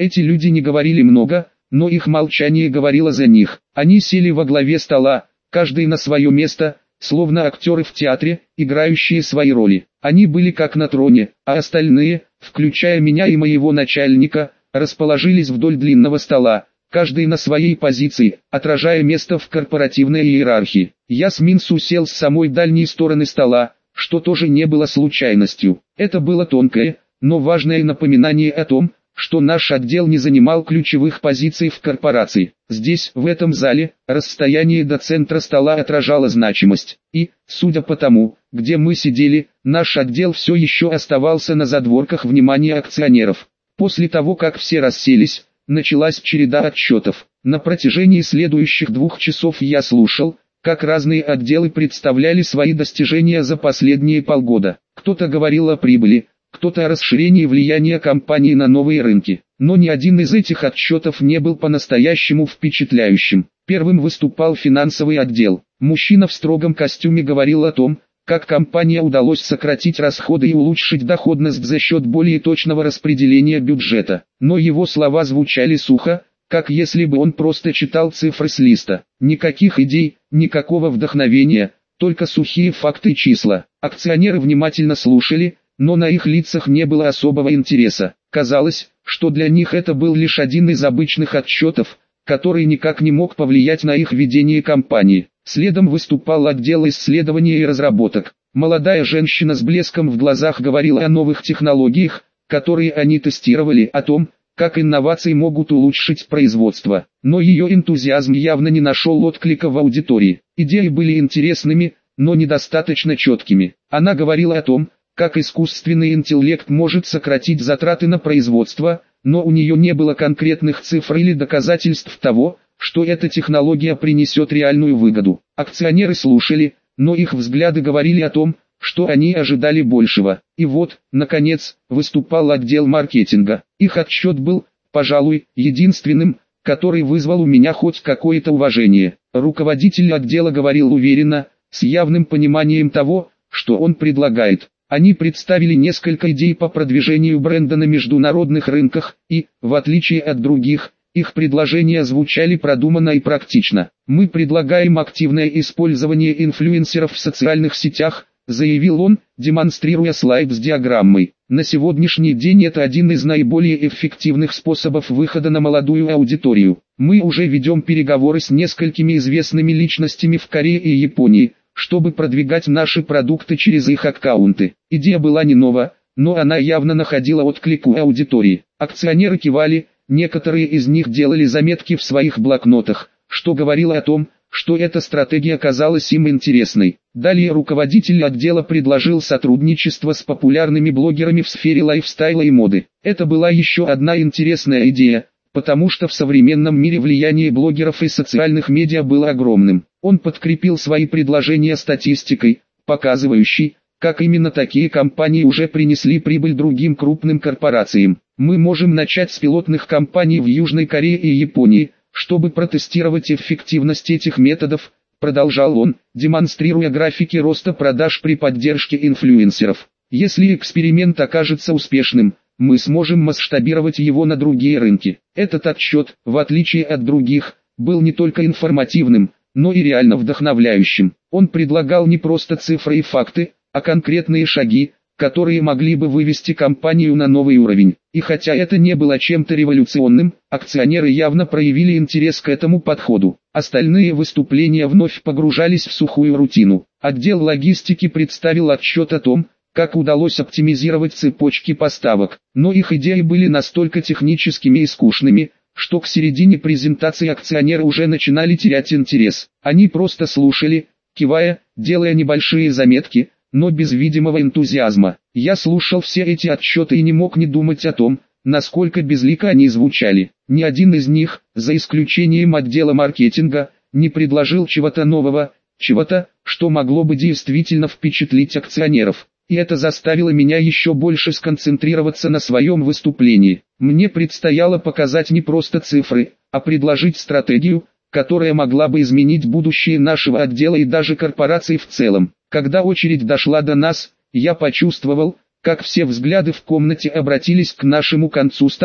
Эти люди не говорили много, но их молчание говорило за них. Они сели во главе стола, каждый на свое место, словно актеры в театре, играющие свои роли. Они были как на троне, а остальные, включая меня и моего начальника, расположились вдоль длинного стола, каждый на своей позиции, отражая место в корпоративной иерархии. Я с Минсу сел с самой дальней стороны стола, что тоже не было случайностью. Это было тонкое, но важное напоминание о том, что наш отдел не занимал ключевых позиций в корпорации. Здесь, в этом зале, расстояние до центра стола отражало значимость. И, судя по тому, где мы сидели, наш отдел все еще оставался на задворках внимания акционеров. После того, как все расселись, началась череда отчетов. На протяжении следующих 2 часов я слушал, как разные отделы представляли свои достижения за последние полгода. Кто-то говорил о прибыли, кто-то о расширении влияния компании на новые рынки. Но ни один из этих отчетов не был по-настоящему впечатляющим. Первым выступал финансовый отдел. Мужчина в строгом костюме говорил о том, как компании удалось сократить расходы и улучшить доходность за счет более точного распределения бюджета. Но его слова звучали сухо, как если бы он просто читал цифры с листа. Никаких идей, никакого вдохновения, только сухие факты и числа. Акционеры внимательно слушали, но на их лицах не было особого интереса. Казалось, что для них это был лишь один из обычных отчетов, который никак не мог повлиять на их ведение компании. Следом выступал отдел исследований и разработок. Молодая женщина с блеском в глазах говорила о новых технологиях, которые они тестировали, о том, как инновации могут улучшить производство. Но ее энтузиазм явно не нашел отклика в аудитории. Идеи были интересными, но недостаточно четкими. Она говорила о том, как искусственный интеллект может сократить затраты на производство, но у нее не было конкретных цифр или доказательств того, что эта технология принесет реальную выгоду. Акционеры слушали, но их взгляды говорили о том, что они ожидали большего. И вот, наконец, выступал отдел маркетинга. Их отчет был, пожалуй, единственным, который вызвал у меня хоть какое-то уважение. Руководитель отдела говорил уверенно, с явным пониманием того, что он предлагает. Они представили несколько идей по продвижению бренда на международных рынках, и, в отличие от других, их предложения звучали продуманно и практично. «Мы предлагаем активное использование инфлюенсеров в социальных сетях», заявил он, демонстрируя слайд с диаграммой. «На сегодняшний день это один из наиболее эффективных способов выхода на молодую аудиторию. Мы уже ведем переговоры с несколькими известными личностями в Корее и Японии, чтобы продвигать наши продукты через их аккаунты». Идея была не нова, но она явно находила отклик у аудитории. Акционеры кивали, некоторые из них делали заметки в своих блокнотах, что говорило о том, что эта стратегия казалась им интересной. Далее руководитель отдела предложил сотрудничество с популярными блогерами в сфере лайфстайла и моды. Это была еще одна интересная идея, потому что в современном мире влияние блогеров и социальных медиа было огромным. Он подкрепил свои предложения статистикой, показывающей, как именно такие компании уже принесли прибыль другим крупным корпорациям. «Мы можем начать с пилотных кампаний в Южной Корее и Японии, чтобы протестировать эффективность этих методов», продолжал он, демонстрируя графики роста продаж при поддержке инфлюенсеров. «Если эксперимент окажется успешным, мы сможем масштабировать его на другие рынки». Этот отчет, в отличие от других, был не только информативным, но и реально вдохновляющим. Он предлагал не просто цифры и факты, а конкретные шаги, которые могли бы вывести компанию на новый уровень. И хотя это не было чем-то революционным, акционеры явно проявили интерес к этому подходу. Остальные выступления вновь погружались в сухую рутину. Отдел логистики представил отчет о том, как удалось оптимизировать цепочки поставок. Но их идеи были настолько техническими и скучными, что к середине презентации акционеры уже начинали терять интерес. Они просто слушали, кивая, делая небольшие заметки, но без видимого энтузиазма. Я слушал все эти отчеты и не мог не думать о том, насколько безлико они звучали. Ни один из них, за исключением отдела маркетинга, не предложил чего-то нового, чего-то, что могло бы действительно впечатлить акционеров. И это заставило меня еще больше сконцентрироваться на своем выступлении. Мне предстояло показать не просто цифры, а предложить стратегию, которая могла бы изменить будущее нашего отдела и даже корпорации в целом. Когда очередь дошла до нас, я почувствовал, как все взгляды в комнате обратились к нашему концу стола.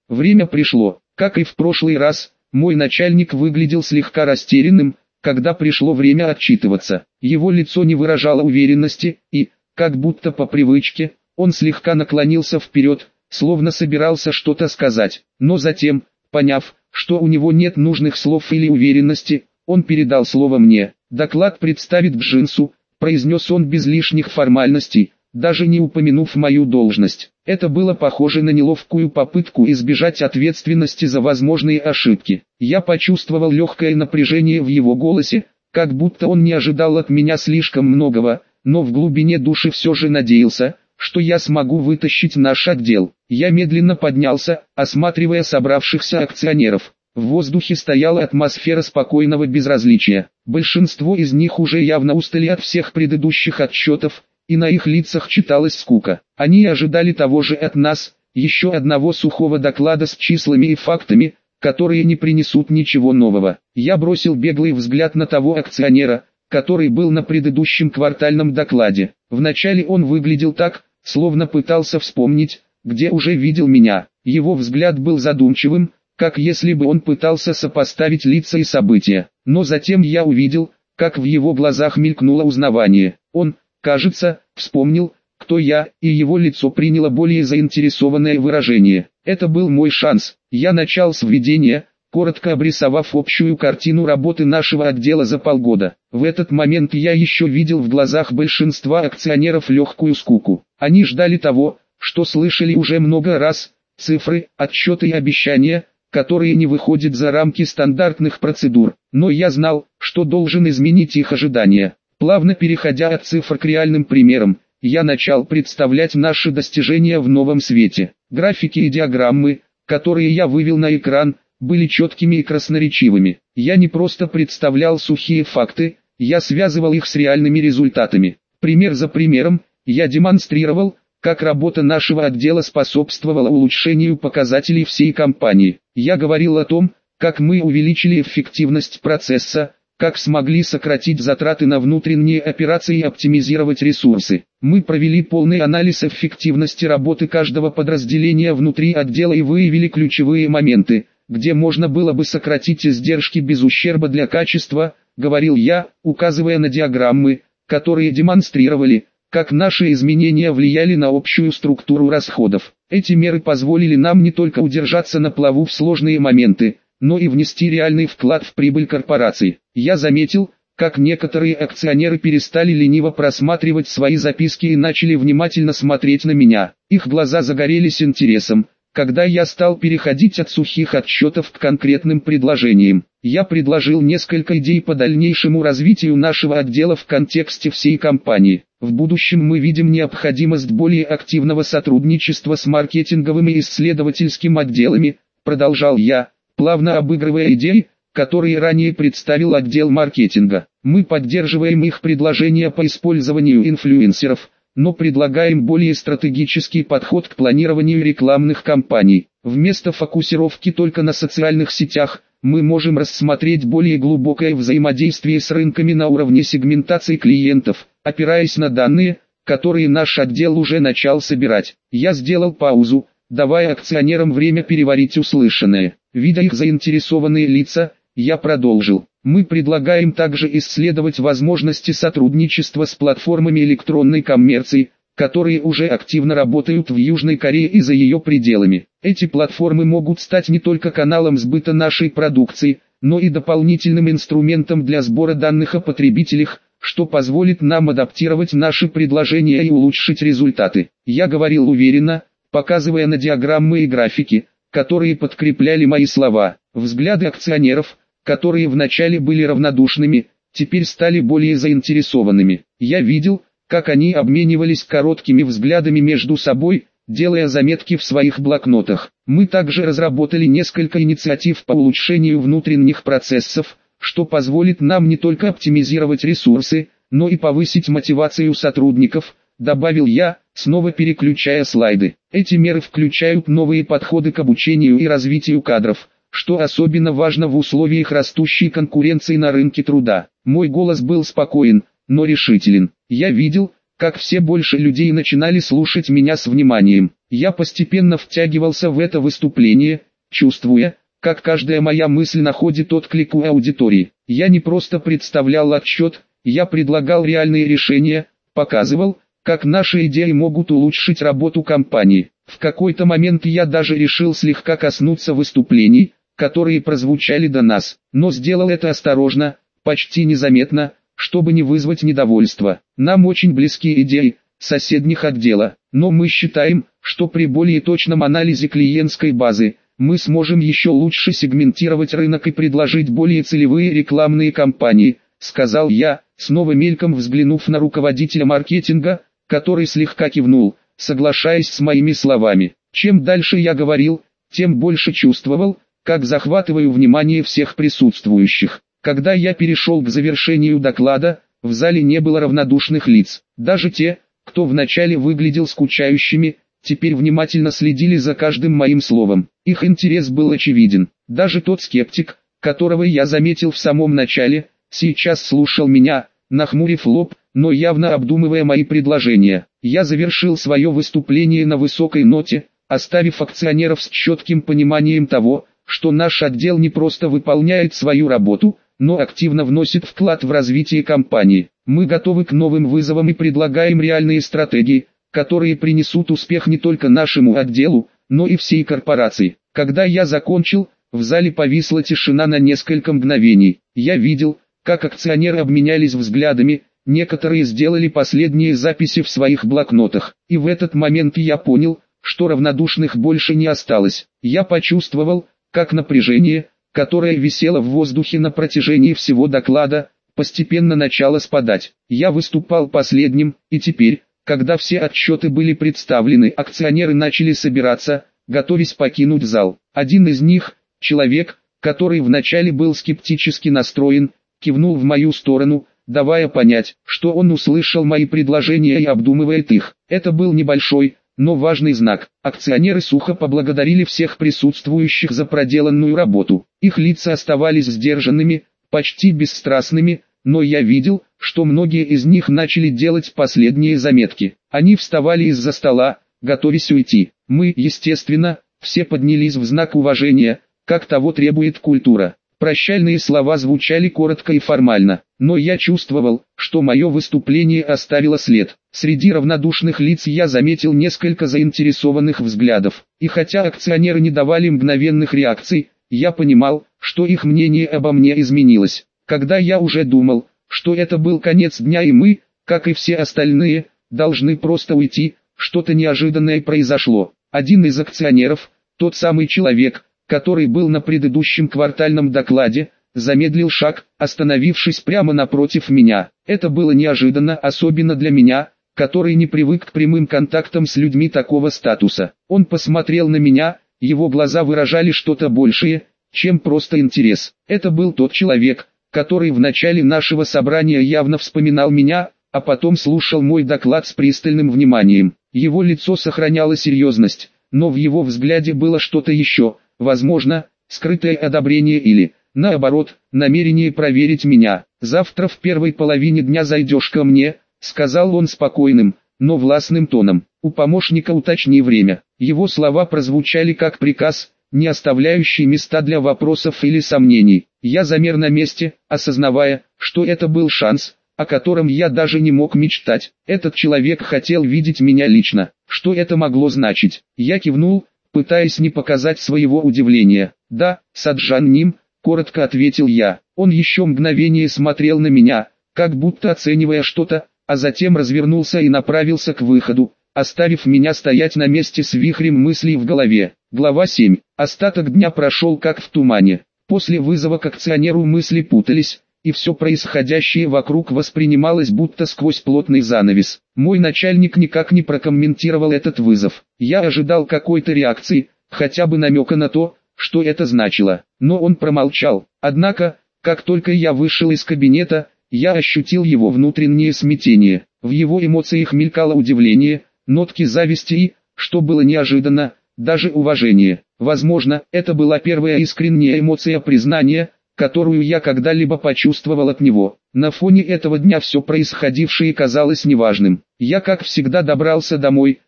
Время пришло. Как и в прошлый раз, мой начальник выглядел слегка растерянным, когда пришло время отчитываться. Его лицо не выражало уверенности, и, как будто по привычке, он слегка наклонился вперед, словно собирался что-то сказать. Но затем, поняв, что у него нет нужных слов или уверенности, он передал слово мне. «Доклад представит Бжинсу», — произнес он без лишних формальностей, даже не упомянув мою должность. Это было похоже на неловкую попытку избежать ответственности за возможные ошибки. Я почувствовал легкое напряжение в его голосе, как будто он не ожидал от меня слишком многого, но в глубине души все же надеялся, что я смогу вытащить наш отдел. Я медленно поднялся, осматривая собравшихся акционеров. В воздухе стояла атмосфера спокойного безразличия. Большинство из них уже явно устали от всех предыдущих отчетов, и на их лицах читалась скука. Они ожидали того же от нас, еще одного сухого доклада с числами и фактами, которые не принесут ничего нового. Я бросил беглый взгляд на того акционера, который был на предыдущем квартальном докладе. Вначале он выглядел так, словно пытался вспомнить, где уже видел меня. Его взгляд был задумчивым, как если бы он пытался сопоставить лица и события. Но затем я увидел, как в его глазах мелькнуло узнавание. Он, кажется, вспомнил, кто я, и его лицо приняло более заинтересованное выражение. Это был мой шанс. Я начал с введения, коротко обрисовав общую картину работы нашего отдела за полгода. В этот момент я еще видел в глазах большинства акционеров легкую скуку. Они ждали того, что слышали уже много раз: цифры, отчеты и обещания, которые не выходят за рамки стандартных процедур. Но я знал, что должен изменить их ожидания. Плавно переходя от цифр к реальным примерам, я начал представлять наши достижения в новом свете. Графики и диаграммы, которые я вывел на экран, были четкими и красноречивыми. Я не просто представлял сухие факты, я связывал их с реальными результатами. Пример за примером, я демонстрировал, как работа нашего отдела способствовала улучшению показателей всей компании. Я говорил о том, как мы увеличили эффективность процесса, как смогли сократить затраты на внутренние операции и оптимизировать ресурсы. Мы провели полный анализ эффективности работы каждого подразделения внутри отдела и выявили ключевые моменты, где можно было бы сократить издержки без ущерба для качества, говорил я, указывая на диаграммы, которые демонстрировали, как наши изменения влияли на общую структуру расходов. Эти меры позволили нам не только удержаться на плаву в сложные моменты, но и внести реальный вклад в прибыль корпорации. Я заметил, как некоторые акционеры перестали лениво просматривать свои записки и начали внимательно смотреть на меня. Их глаза загорелись интересом, когда я стал переходить от сухих отчетов к конкретным предложениям. Я предложил несколько идей по дальнейшему развитию нашего отдела в контексте всей компании. В будущем мы видим необходимость более активного сотрудничества с маркетинговым и исследовательским отделами, продолжал я, плавно обыгрывая идеи, которые ранее представил отдел маркетинга. Мы поддерживаем их предложения по использованию инфлюенсеров, но предлагаем более стратегический подход к планированию рекламных кампаний. Вместо фокусировки только на социальных сетях, мы можем рассмотреть более глубокое взаимодействие с рынками на уровне сегментации клиентов, опираясь на данные, которые наш отдел уже начал собирать. Я сделал паузу, давая акционерам время переварить услышанное. Видя их заинтересованные лица, я продолжил. Мы предлагаем также исследовать возможности сотрудничества с платформами электронной коммерции, которые уже активно работают в Южной Корее и за ее пределами. Эти платформы могут стать не только каналом сбыта нашей продукции, но и дополнительным инструментом для сбора данных о потребителях, что позволит нам адаптировать наши предложения и улучшить результаты. Я говорил уверенно, показывая на диаграммы и графики, которые подкрепляли мои слова. Взгляды акционеров, которые вначале были равнодушными, теперь стали более заинтересованными. Я видел, как они обменивались короткими взглядами между собой, делая заметки в своих блокнотах. Мы также разработали несколько инициатив по улучшению внутренних процессов, что позволит нам не только оптимизировать ресурсы, но и повысить мотивацию сотрудников, добавил я, снова переключая слайды. Эти меры включают новые подходы к обучению и развитию кадров, что особенно важно в условиях растущей конкуренции на рынке труда. Мой голос был спокоен, но решителен. Я видел, как все больше людей начинали слушать меня с вниманием. Я постепенно втягивался в это выступление, чувствуя, как каждая моя мысль находит отклик у аудитории. Я не просто представлял отчет, я предлагал реальные решения, показывал, как наши идеи могут улучшить работу компании. В какой-то момент я даже решил слегка коснуться выступлений, которые прозвучали до нас, но сделал это осторожно, почти незаметно, чтобы не вызвать недовольства. Нам очень близки идеи соседних отдела, но мы считаем, что при более точном анализе клиентской базы, мы сможем еще лучше сегментировать рынок и предложить более целевые рекламные кампании, сказал я, снова мельком взглянув на руководителя маркетинга, который слегка кивнул, соглашаясь с моими словами. Чем дальше я говорил, тем больше чувствовал, как захватываю внимание всех присутствующих. Когда я перешел к завершению доклада, в зале не было равнодушных лиц. Даже те, кто вначале выглядел скучающими, теперь внимательно следили за каждым моим словом. Их интерес был очевиден. Даже тот скептик, которого я заметил в самом начале, сейчас слушал меня, нахмурив лоб, но явно обдумывая мои предложения. Я завершил свое выступление на высокой ноте, оставив акционеров с четким пониманием того, что наш отдел не просто выполняет свою работу, но активно вносит вклад в развитие компании. Мы готовы к новым вызовам и предлагаем реальные стратегии, которые принесут успех не только нашему отделу, но и всей корпорации. Когда я закончил, в зале повисла тишина на несколько мгновений. Я видел, как акционеры обменялись взглядами, некоторые сделали последние записи в своих блокнотах. И в этот момент я понял, что равнодушных больше не осталось. Я почувствовал, как напряжение, которое висело в воздухе на протяжении всего доклада, постепенно начало спадать. Я выступал последним, и теперь, когда все отчеты были представлены, акционеры начали собираться, готовясь покинуть зал. Один из них, человек, который вначале был скептически настроен, кивнул в мою сторону, давая понять, что он услышал мои предложения и обдумывает их. Это был небольшой, но важный знак. Акционеры сухо поблагодарили всех присутствующих за проделанную работу. Их лица оставались сдержанными, почти бесстрастными, но я видел, что многие из них начали делать последние заметки. Они вставали из-за стола, готовясь уйти. Мы, естественно, все поднялись в знак уважения, как того требует культура. Прощальные слова звучали коротко и формально, но я чувствовал, что мое выступление оставило след. Среди равнодушных лиц я заметил несколько заинтересованных взглядов, и хотя акционеры не давали мгновенных реакций, я понимал, что их мнение обо мне изменилось. Когда я уже думал, что это был конец дня и мы, как и все остальные, должны просто уйти, что-то неожиданное произошло. Один из акционеров, тот самый человек, который был на предыдущем квартальном докладе, замедлил шаг, остановившись прямо напротив меня. Это было неожиданно, особенно для меня, который не привык к прямым контактам с людьми такого статуса. Он посмотрел на меня, его глаза выражали что-то большее, чем просто интерес. Это был тот человек, который в начале нашего собрания явно вспоминал меня, а потом слушал мой доклад с пристальным вниманием. Его лицо сохраняло серьезность, но в его взгляде было что-то еще. Возможно, скрытое одобрение или, наоборот, намерение проверить меня. «Завтра в первой половине дня зайдешь ко мне», — сказал он спокойным, но властным тоном. «У помощника уточни время». Его слова прозвучали как приказ, не оставляющий места для вопросов или сомнений. Я замер на месте, осознавая, что это был шанс, о котором я даже не мог мечтать. Этот человек хотел видеть меня лично. Что это могло значить? Я кивнул, пытаясь не показать своего удивления. «Да, Саджан Ним», — коротко ответил я. Он еще мгновение смотрел на меня, как будто оценивая что-то, а затем развернулся и направился к выходу, оставив меня стоять на месте с вихрем мыслей в голове. Глава 7. Остаток дня прошел как в тумане. После вызова к акционеру мысли путались, и все происходящее вокруг воспринималось будто сквозь плотный занавес. Мой начальник никак не прокомментировал этот вызов. Я ожидал какой-то реакции, хотя бы намека на то, что это значило. Но он промолчал. Однако, как только я вышел из кабинета, я ощутил его внутреннее смятение. В его эмоциях мелькало удивление, нотки зависти и, что было неожиданно, даже уважение. Возможно, это была первая искренняя эмоция признания, которую я когда-либо почувствовал от него. На фоне этого дня все происходившее казалось неважным. Я как всегда добрался домой,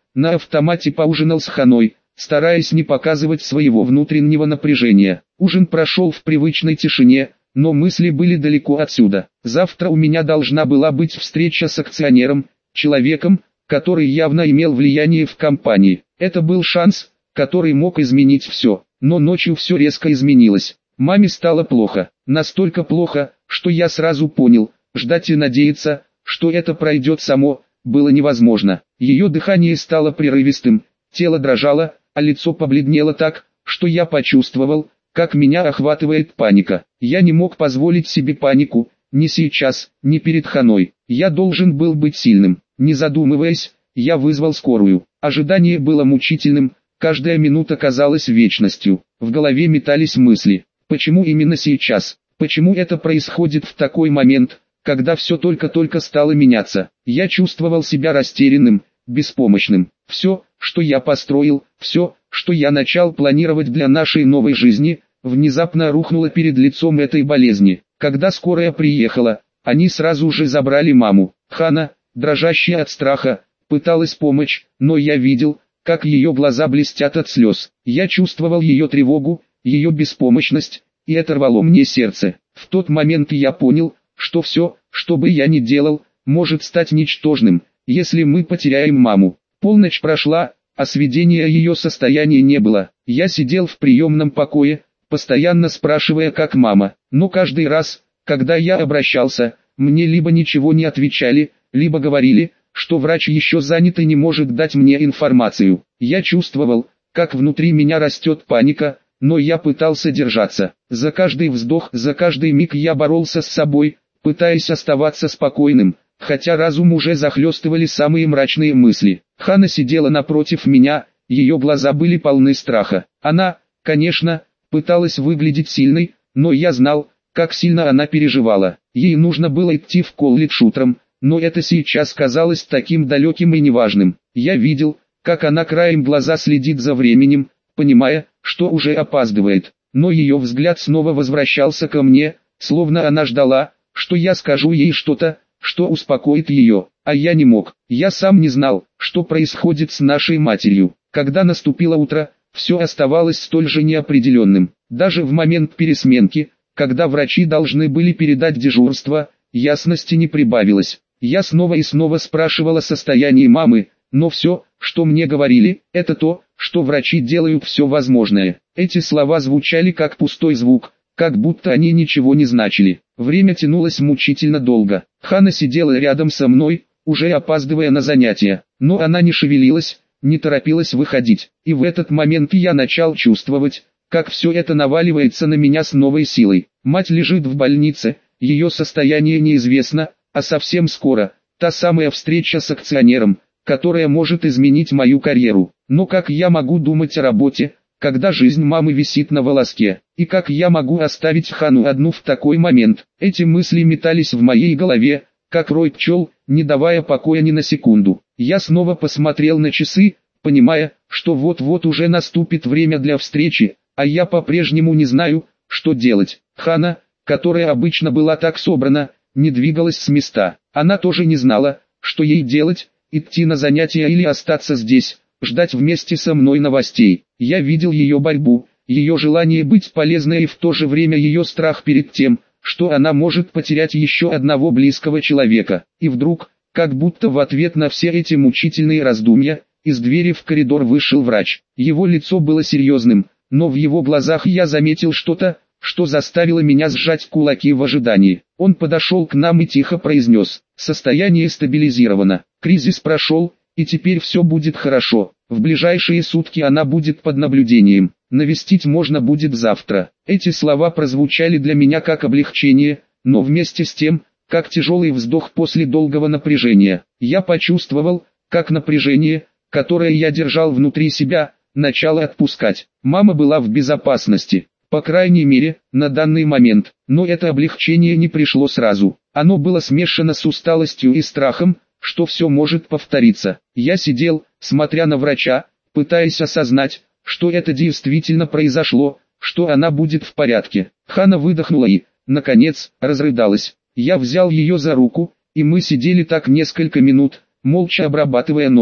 на автомате поужинал с Ханой, стараясь не показывать своего внутреннего напряжения. Ужин прошел в привычной тишине, но мысли были далеко отсюда. Завтра у меня должна была быть встреча с акционером, человеком, который явно имел влияние в компании. Это был шанс, который мог изменить все. Но ночью все резко изменилось. Маме стало плохо. Настолько плохо, что я сразу понял, ждать и надеяться, что это пройдет само, было невозможно. Ее дыхание стало прерывистым, тело дрожало, а лицо побледнело так, что я почувствовал, как меня охватывает паника. Я не мог позволить себе панику, ни сейчас, ни перед Ханой. Я должен был быть сильным. Не задумываясь, я вызвал скорую. Ожидание было мучительным, каждая минута казалась вечностью. В голове метались мысли. Почему именно сейчас? Почему это происходит в такой момент, когда все только-только стало меняться? Я чувствовал себя растерянным, беспомощным. Все, что я построил, все, что я начал планировать для нашей новой жизни, внезапно рухнуло перед лицом этой болезни. Когда скорая приехала, они сразу же забрали маму. Хана, дрожащая от страха, пыталась помочь, но я видел, как ее глаза блестят от слез. Я чувствовал ее тревогу, ее беспомощность, и это рвало мне сердце. В тот момент я понял, что все, что бы я ни делал, может стать ничтожным, если мы потеряем маму. Полночь прошла, а сведения ее состояния не было. Я сидел в приемном покое, постоянно спрашивая, как мама. Но каждый раз, когда я обращался, мне либо ничего не отвечали, либо говорили, что врач еще занят и не может дать мне информацию. Я чувствовал, как внутри меня растет паника, но я пытался держаться. За каждый вздох, за каждый миг я боролся с собой, пытаясь оставаться спокойным, хотя разум уже захлестывали самые мрачные мысли. Хана сидела напротив меня, ее глаза были полны страха. Она, конечно, пыталась выглядеть сильной, но я знал, как сильно она переживала. Ей нужно было идти в колледж утром, но это сейчас казалось таким далеким и неважным. Я видел, как она краем глаза следит за временем, понимая, что уже опаздывает. Но ее взгляд снова возвращался ко мне, словно она ждала, что я скажу ей что-то, что успокоит ее, а я не мог. Я сам не знал, что происходит с нашей матерью. Когда наступило утро, все оставалось столь же неопределенным. Даже в момент пересменки, когда врачи должны были передать дежурство, ясности не прибавилось. Я снова и снова спрашивал о состоянии мамы, но все, что мне говорили, это то, что врачи делают все возможное. Эти слова звучали как пустой звук, как будто они ничего не значили. Время тянулось мучительно долго. Хана сидела рядом со мной, уже опаздывая на занятия, но она не шевелилась, не торопилась выходить. И в этот момент я начал чувствовать, как все это наваливается на меня с новой силой. Мать лежит в больнице, ее состояние неизвестно, а совсем скоро, та самая встреча с акционером, которая может изменить мою карьеру. Но как я могу думать о работе, когда жизнь мамы висит на волоске? И как я могу оставить Хану одну в такой момент? Эти мысли метались в моей голове, как рой пчел, не давая покоя ни на секунду. Я снова посмотрел на часы, понимая, что вот-вот уже наступит время для встречи, а я по-прежнему не знаю, что делать. Хана, которая обычно была так собрана, не двигалась с места. Она тоже не знала, что ей делать, идти на занятия или остаться здесь, ждать вместе со мной новостей. Я видел ее борьбу, ее желание быть полезной и в то же время ее страх перед тем, что она может потерять еще одного близкого человека. И вдруг, как будто в ответ на все эти мучительные раздумья, из двери в коридор вышел врач. Его лицо было серьезным, но в его глазах я заметил что-то, что заставило меня сжать кулаки в ожидании. Он подошел к нам и тихо произнес: «Состояние стабилизировано, кризис прошел, и теперь все будет хорошо. В ближайшие сутки она будет под наблюдением. Навестить можно будет завтра». Эти слова прозвучали для меня как облегчение, но вместе с тем, как тяжелый вздох после долгого напряжения. Я почувствовал, как напряжение, которое я держал внутри себя, начало отпускать. Мама была в безопасности, по крайней мере, на данный момент, но это облегчение не пришло сразу. Оно было смешано с усталостью и страхом, что все может повториться. Я сидел, смотря на врача, пытаясь осознать, что это действительно произошло, что она будет в порядке. Хана выдохнула и, наконец, разрыдалась. Я взял ее за руку, и мы сидели так несколько минут, молча обрабатывая новость.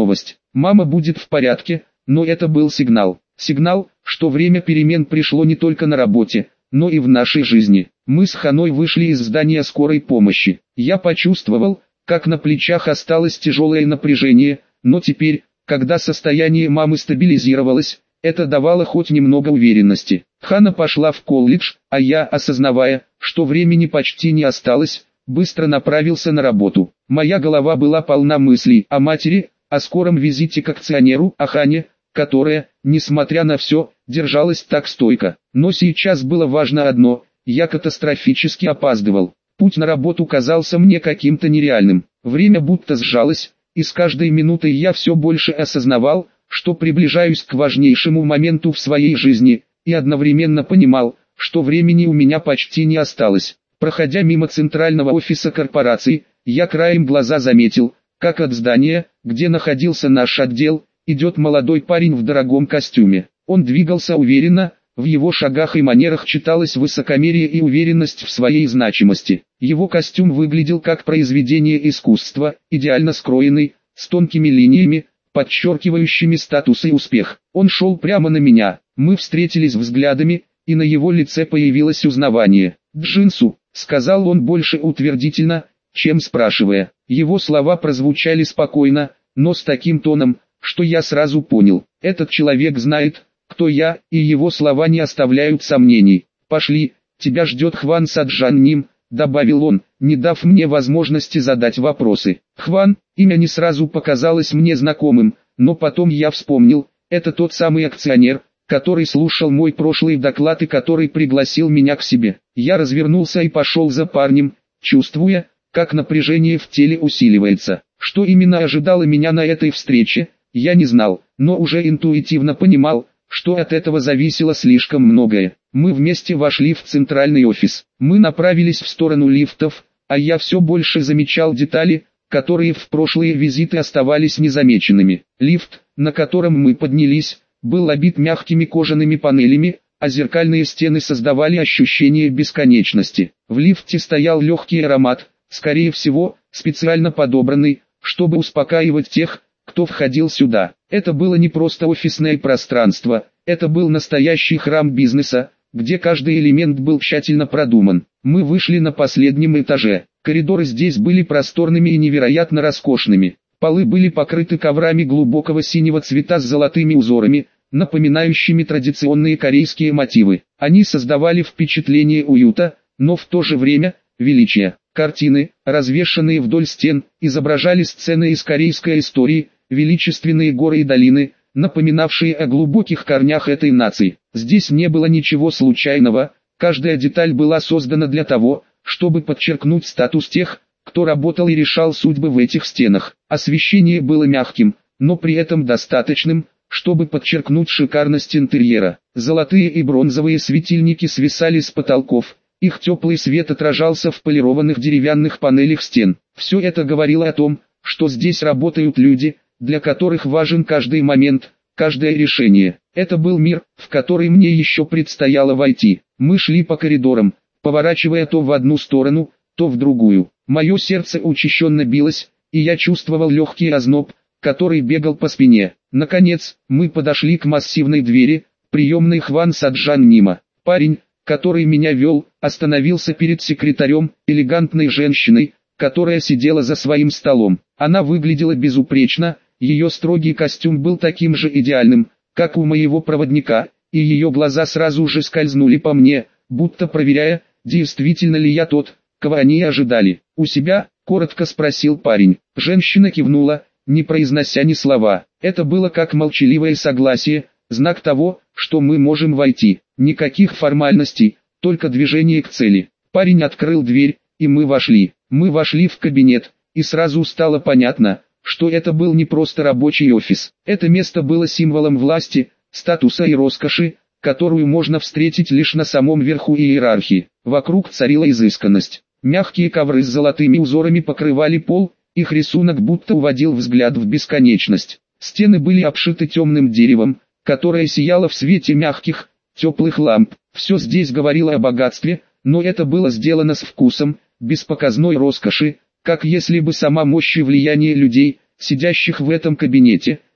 Мама будет в порядке, но это был сигнал. Сигнал, что время перемен пришло не только на работе, но и в нашей жизни. Мы с Ханой вышли из здания скорой помощи. Я почувствовал, как на плечах осталось тяжелое напряжение, но теперь, когда состояние мамы стабилизировалось, это давало хоть немного уверенности. Хана пошла в колледж, а я, осознавая, что времени почти не осталось, быстро направился на работу. Моя голова была полна мыслей о матери, о скором визите к акционеру, о Хане, которая, несмотря на все, держалась так стойко. Но сейчас было важно одно: я катастрофически опаздывал. Путь на работу казался мне каким-то нереальным. Время будто сжалось, и с каждой минутой я все больше осознавал, что приближаюсь к важнейшему моменту в своей жизни, и одновременно понимал, что времени у меня почти не осталось. Проходя мимо центрального офиса корпорации, я краем глаза заметил, как от здания, где находился наш отдел, идет молодой парень в дорогом костюме. Он двигался уверенно, в его шагах и манерах читалось высокомерие и уверенность в своей значимости. Его костюм выглядел как произведение искусства, идеально скроенный, с тонкими линиями, подчеркивающими статус и успех. Он шел прямо на меня, мы встретились взглядами, и на его лице появилось узнавание. «Джинсу», — сказал он больше утвердительно, чем спрашивая. Его слова прозвучали спокойно, но с таким тоном, что я сразу понял, этот человек знает, кто я, и его слова не оставляют сомнений. «Пошли, тебя ждет Хван Саджан Ним», — добавил он, не дав мне возможности задать вопросы. Хван, имя не сразу показалось мне знакомым, но потом я вспомнил, это тот самый акционер, который слушал мой прошлый доклад и который пригласил меня к себе. Я развернулся и пошел за парнем, чувствуя, как напряжение в теле усиливается. Что именно ожидало меня на этой встрече, я не знал, но уже интуитивно понимал, что от этого зависело слишком многое. Мы вместе вошли в центральный офис. Мы направились в сторону лифтов, а я все больше замечал детали, которые в прошлые визиты оставались незамеченными. Лифт, на котором мы поднялись, был обит мягкими кожаными панелями, а зеркальные стены создавали ощущение бесконечности. В лифте стоял легкий аромат, скорее всего, специально подобранный, чтобы успокаивать тех, кто входил сюда. Это было не просто офисное пространство, это был настоящий храм бизнеса, где каждый элемент был тщательно продуман. Мы вышли на последнем этаже. Коридоры здесь были просторными и невероятно роскошными. Полы были покрыты коврами глубокого синего цвета с золотыми узорами, напоминающими традиционные корейские мотивы. Они создавали впечатление уюта, но в то же время величия. Картины, развешанные вдоль стен, изображали сцены из корейской истории, величественные горы и долины, напоминавшие о глубоких корнях этой нации. Здесь не было ничего случайного, каждая деталь была создана для того, чтобы подчеркнуть статус тех, кто работал и решал судьбы в этих стенах. Освещение было мягким, но при этом достаточным, чтобы подчеркнуть шикарность интерьера. Золотые и бронзовые светильники свисали с потолков, их теплый свет отражался в полированных деревянных панелях стен. Все это говорило о том, что здесь работают люди, для которых важен каждый момент, каждое решение. Это был мир, в который мне еще предстояло войти. Мы шли по коридорам, поворачивая то в одну сторону, то в другую. Мое сердце учащенно билось, и я чувствовал легкий озноб, который бегал по спине. Наконец, мы подошли к массивной двери, приемной Хван Саджан Нима. Парень, который меня вел, остановился перед секретарем, элегантной женщиной, которая сидела за своим столом. Она выглядела безупречно, ее строгий костюм был таким же идеальным, как у моего проводника, и ее глаза сразу же скользнули по мне, будто проверяя, действительно ли я тот, кого они ожидали. «У себя?» — коротко спросил парень. Женщина кивнула, не произнося ни слова. Это было как молчаливое согласие, знак того, что мы можем войти. Никаких формальностей, только движение к цели. Парень открыл дверь, и мы вошли. Мы вошли в кабинет, и сразу стало понятно, что это был не просто рабочий офис. Это место было символом власти, статуса и роскоши, которую можно встретить лишь на самом верху иерархии. Вокруг царила изысканность. Мягкие ковры с золотыми узорами покрывали пол, их рисунок будто уводил взгляд в бесконечность. Стены были обшиты темным деревом, которое сияло в свете мягких, теплых ламп. Все здесь говорило о богатстве, но это было сделано с вкусом, без показной роскоши, как если бы сама мощь и влияние людей, сидящих в этом кабинете,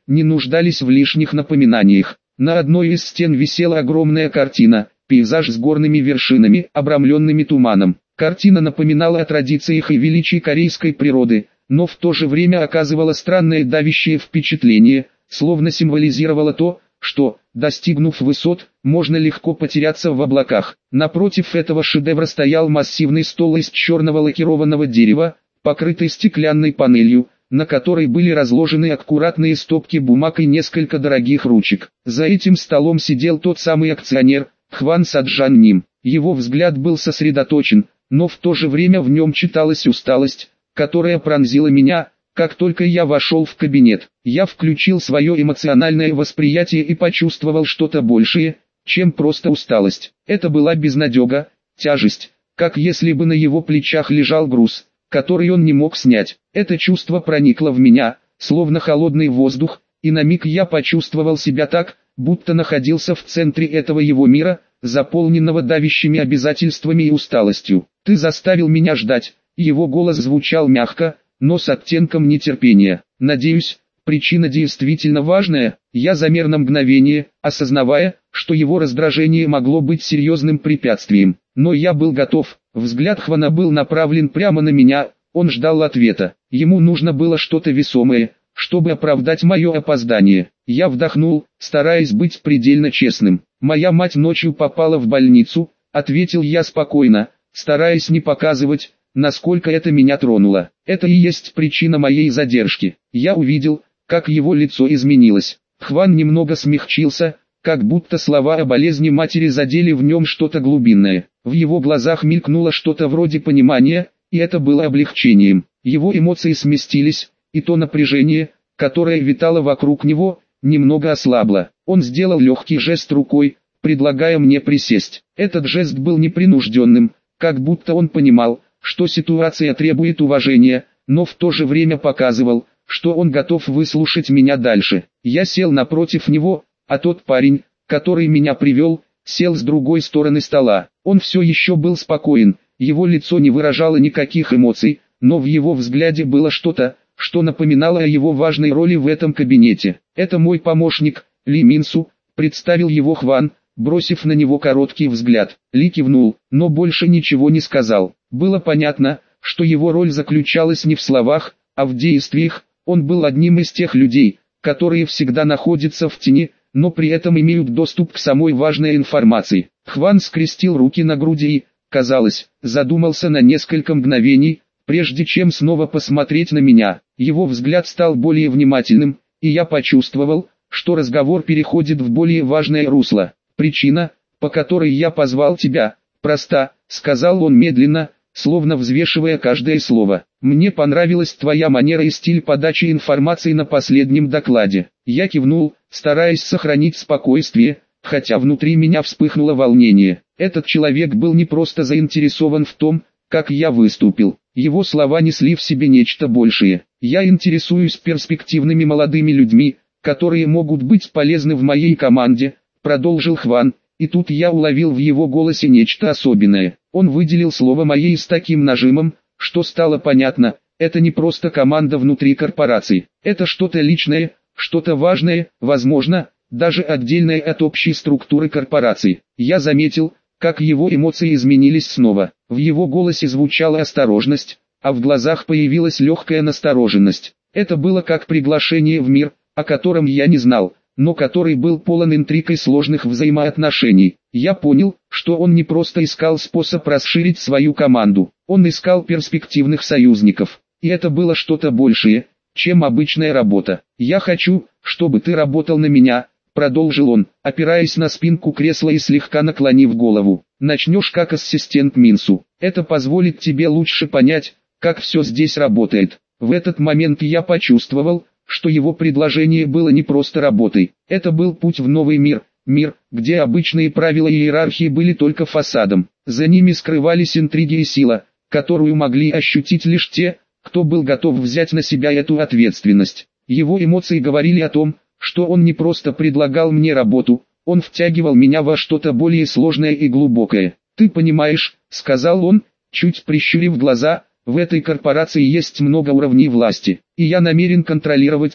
не нуждались в лишних напоминаниях. На одной из стен висела огромная картина, пейзаж с горными вершинами, обрамленными туманом. Картина напоминала о традициях и величии корейской природы, но в то же время оказывала странное давящее впечатление, словно символизировала то, что, достигнув высот, можно легко потеряться в облаках. Напротив этого шедевра стоял массивный стол из черного лакированного дерева, покрытый стеклянной панелью, на которой были разложены аккуратные стопки бумаг и несколько дорогих ручек. За этим столом сидел тот самый акционер, Хван Саджан Ним. Его взгляд был сосредоточен, но в то же время в нем читалась усталость, которая пронзила меня, как только я вошел в кабинет. Я включил свое эмоциональное восприятие и почувствовал что-то большее, чем просто усталость. Это была безнадега, тяжесть, как если бы на его плечах лежал груз, который он не мог снять. Это чувство проникло в меня, словно холодный воздух, и на миг я почувствовал себя так, будто находился в центре этого его мира, заполненного давящими обязательствами и усталостью. «Ты заставил меня ждать», его голос звучал мягко, но с оттенком нетерпения. «Надеюсь, причина действительно важная». Я замер на мгновение, осознавая, что его раздражение могло быть серьезным препятствием. Но я был готов. Взгляд Хвана был направлен прямо на меня, он ждал ответа. Ему нужно было что-то весомое, чтобы оправдать мое опоздание. Я вдохнул, стараясь быть предельно честным. «Моя мать ночью попала в больницу», — ответил я спокойно, стараясь не показывать, насколько это меня тронуло. «Это и есть причина моей задержки». Я увидел, как его лицо изменилось. Хван немного смягчился, как будто слова о болезни матери задели в нем что-то глубинное. В его глазах мелькнуло что-то вроде понимания, и это было облегчением. Его эмоции сместились, и то напряжение, которое витало вокруг него, немного ослабло. Он сделал легкий жест рукой, предлагая мне присесть. Этот жест был непринужденным, как будто он понимал, что ситуация требует уважения, но в то же время показывал, что он готов выслушать меня дальше. Я сел напротив него, а тот парень, который меня привел, сел с другой стороны стола. Он все еще был спокоен, его лицо не выражало никаких эмоций, но в его взгляде было что-то, что напоминало о его важной роли в этом кабинете. «Это мой помощник, Ли Минсу», представил его Хван, бросив на него короткий взгляд. Ли кивнул, но больше ничего не сказал. Было понятно, что его роль заключалась не в словах, а в действиях. Он был одним из тех людей, которые всегда находятся в тени, но при этом имеют доступ к самой важной информации. Хван скрестил руки на груди и, казалось, задумался на несколько мгновений, прежде чем снова посмотреть на меня. Его взгляд стал более внимательным, и я почувствовал, что разговор переходит в более важное русло. «Причина, по которой я позвал тебя, проста», — сказал он медленно, словно взвешивая каждое слово. «Мне понравилась твоя манера и стиль подачи информации на последнем докладе». Я кивнул, стараясь сохранить спокойствие, хотя внутри меня вспыхнуло волнение. Этот человек был не просто заинтересован в том, как я выступил. Его слова несли в себе нечто большее. «Я интересуюсь перспективными молодыми людьми, которые могут быть полезны в моей команде», — продолжил Хван, и тут я уловил в его голосе нечто особенное. Он выделил слово «моей» с таким нажимом, что стало понятно, это не просто команда внутри корпорации, это что-то личное, что-то важное, возможно, даже отдельное от общей структуры корпорации. Я заметил, как его эмоции изменились снова. В его голосе звучала осторожность, а в глазах появилась легкая настороженность. Это было как приглашение в мир, о котором я не знал, но который был полон интриг и сложных взаимоотношений. Я понял, что он не просто искал способ расширить свою команду, он искал перспективных союзников. И это было что-то большее, чем обычная работа. «Я хочу, чтобы ты работал на меня», — продолжил он, опираясь на спинку кресла и слегка наклонив голову. «Начнешь как ассистент Минсу. Это позволит тебе лучше понять, как все здесь работает». В этот момент я почувствовал, что его предложение было не просто работой. Это был путь в новый мир, мир, где обычные правила и иерархии были только фасадом. За ними скрывались интриги и сила, которую могли ощутить лишь те, кто был готов взять на себя эту ответственность. Его эмоции говорили о том, что он не просто предлагал мне работу, он втягивал меня во что-то более сложное и глубокое. «Ты понимаешь», — сказал он, чуть прищурив глаза, — «в этой корпорации есть много уровней власти, и я намерен контролировать то,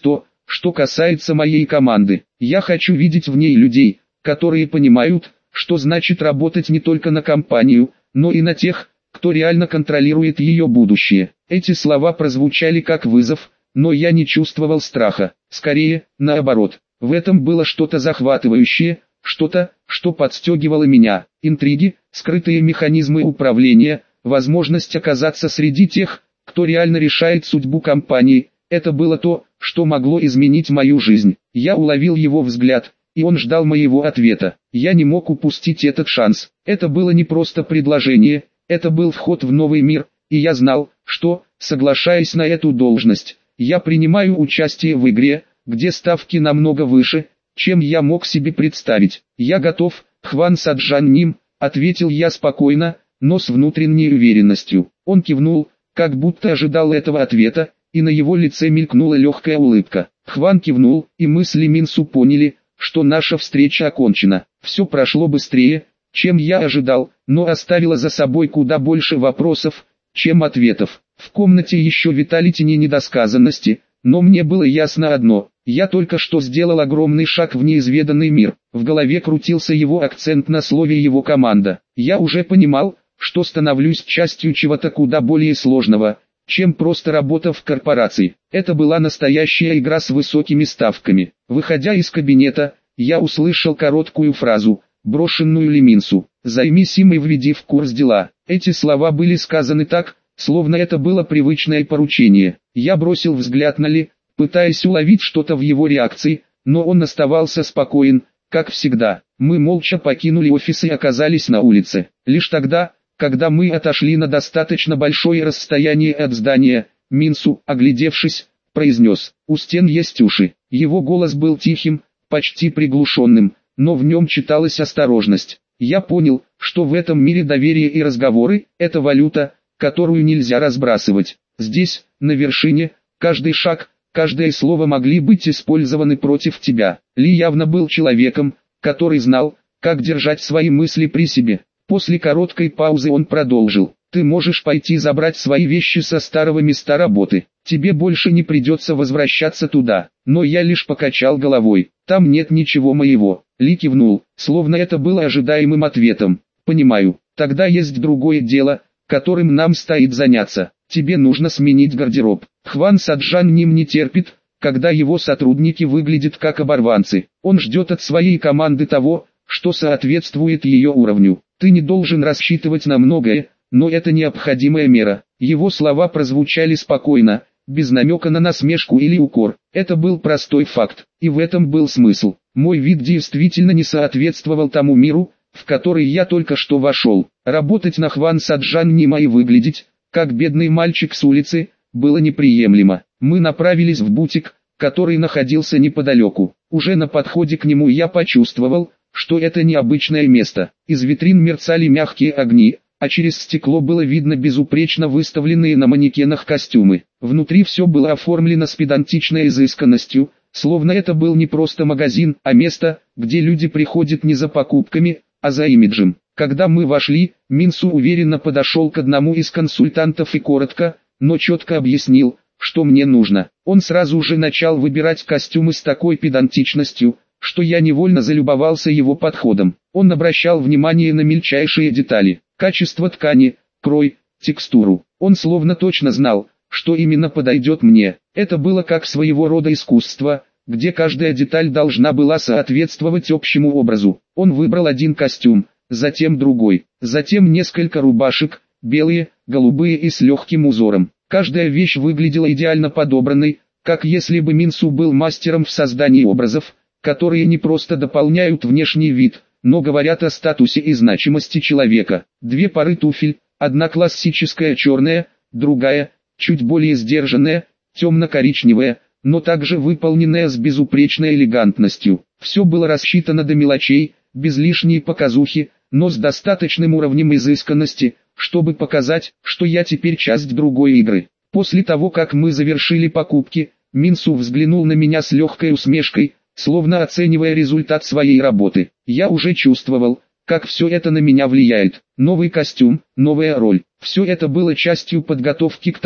что касается моей команды, я хочу видеть в ней людей, которые понимают, что значит работать не только на компанию, но и на тех, кто реально контролирует ее будущее. Эти слова прозвучали как вызов, но я не чувствовал страха, скорее, наоборот. В этом было что-то захватывающее, что-то, что подстегивало меня. Интриги, скрытые механизмы управления, возможность оказаться среди тех, кто реально решает судьбу компании. Это было то, что могло изменить мою жизнь. Я уловил его взгляд, и он ждал моего ответа. Я не мог упустить этот шанс. Это было не просто предложение, это был вход в новый мир, и я знал, что, соглашаясь на эту должность, я принимаю участие в игре, где ставки намного выше, чем я мог себе представить. «Я готов, Хван Саджан Ним», — ответил я спокойно, но с внутренней уверенностью. Он кивнул, как будто ожидал этого ответа, и на его лице мелькнула легкая улыбка. Хван кивнул, и мы с Ли Минсу поняли, что наша встреча окончена. Все прошло быстрее, чем я ожидал, но оставило за собой куда больше вопросов, чем ответов. В комнате еще витали тени недосказанности, но мне было ясно одно: я только что сделал огромный шаг в неизведанный мир. В голове крутился его акцент на слове «его команда». Я уже понимал, что становлюсь частью чего-то куда более сложного, чем просто работа в корпорации. Это была настоящая игра с высокими ставками. Выходя из кабинета, я услышал короткую фразу, брошенную Ли Минсу: «Займись им и введи в курс дела». Эти слова были сказаны так, словно это было привычное поручение. Я бросил взгляд на Ли, пытаясь уловить что-то в его реакции, но он оставался спокоен, как всегда. Мы молча покинули офис и оказались на улице. Лишь тогда, когда мы отошли на достаточно большое расстояние от здания, Минсу, оглядевшись, произнес: «У стен есть уши». Его голос был тихим, почти приглушенным, но в нем читалась осторожность. Я понял, что в этом мире доверие и разговоры – это валюта, которую нельзя разбрасывать. Здесь, на вершине, каждый шаг, каждое слово могли быть использованы против тебя. Ли явно был человеком, который знал, как держать свои мысли при себе. После короткой паузы он продолжил: «Ты можешь пойти забрать свои вещи со старого места работы. Тебе больше не придется возвращаться туда». Но я лишь покачал головой. «Там нет ничего моего». Ли кивнул, словно это было ожидаемым ответом. «Понимаю. Тогда есть другое дело, которым нам стоит заняться. Тебе нужно сменить гардероб». Хван Саджан Ним не терпит, когда его сотрудники выглядят как оборванцы. Он ждет от своей команды того, что соответствует ее уровню. «Ты не должен рассчитывать на многое, но это необходимая мера». Его слова прозвучали спокойно, без намека на насмешку или укор. Это был простой факт, и в этом был смысл. Мой вид действительно не соответствовал тому миру, в который я только что вошел. Работать на Хван Саджан Нима и выглядеть, как бедный мальчик с улицы, было неприемлемо. Мы направились в бутик, который находился неподалеку. Уже на подходе к нему я почувствовал, что это необычное место. Из витрин мерцали мягкие огни, а через стекло было видно безупречно выставленные на манекенах костюмы. Внутри все было оформлено с педантичной изысканностью, словно это был не просто магазин, а место, где люди приходят не за покупками, а за имиджем. Когда мы вошли, Минсу уверенно подошел к одному из консультантов и коротко, но четко объяснил, что мне нужно. Он сразу же начал выбирать костюмы с такой педантичностью, что я невольно залюбовался его подходом. Он обращал внимание на мельчайшие детали: качество ткани, крой, текстуру. Он словно точно знал, что именно подойдет мне. Это было как своего рода искусство, где каждая деталь должна была соответствовать общему образу. Он выбрал один костюм, затем другой, затем несколько рубашек, белые, голубые и с легким узором. Каждая вещь выглядела идеально подобранной, как если бы Минсу был мастером в создании образов, которые не просто дополняют внешний вид, но говорят о статусе и значимости человека. Две пары туфель, одна классическая черная, другая, чуть более сдержанная, темно-коричневая, но также выполненная с безупречной элегантностью. Все было рассчитано до мелочей, без лишней показухи, но с достаточным уровнем изысканности, чтобы показать, что я теперь часть другой игры. После того, как мы завершили покупки, Минсу взглянул на меня с легкой усмешкой, словно оценивая результат своей работы. Я уже чувствовал, как все это на меня влияет. Новый костюм, новая роль. Все это было частью подготовки к тому,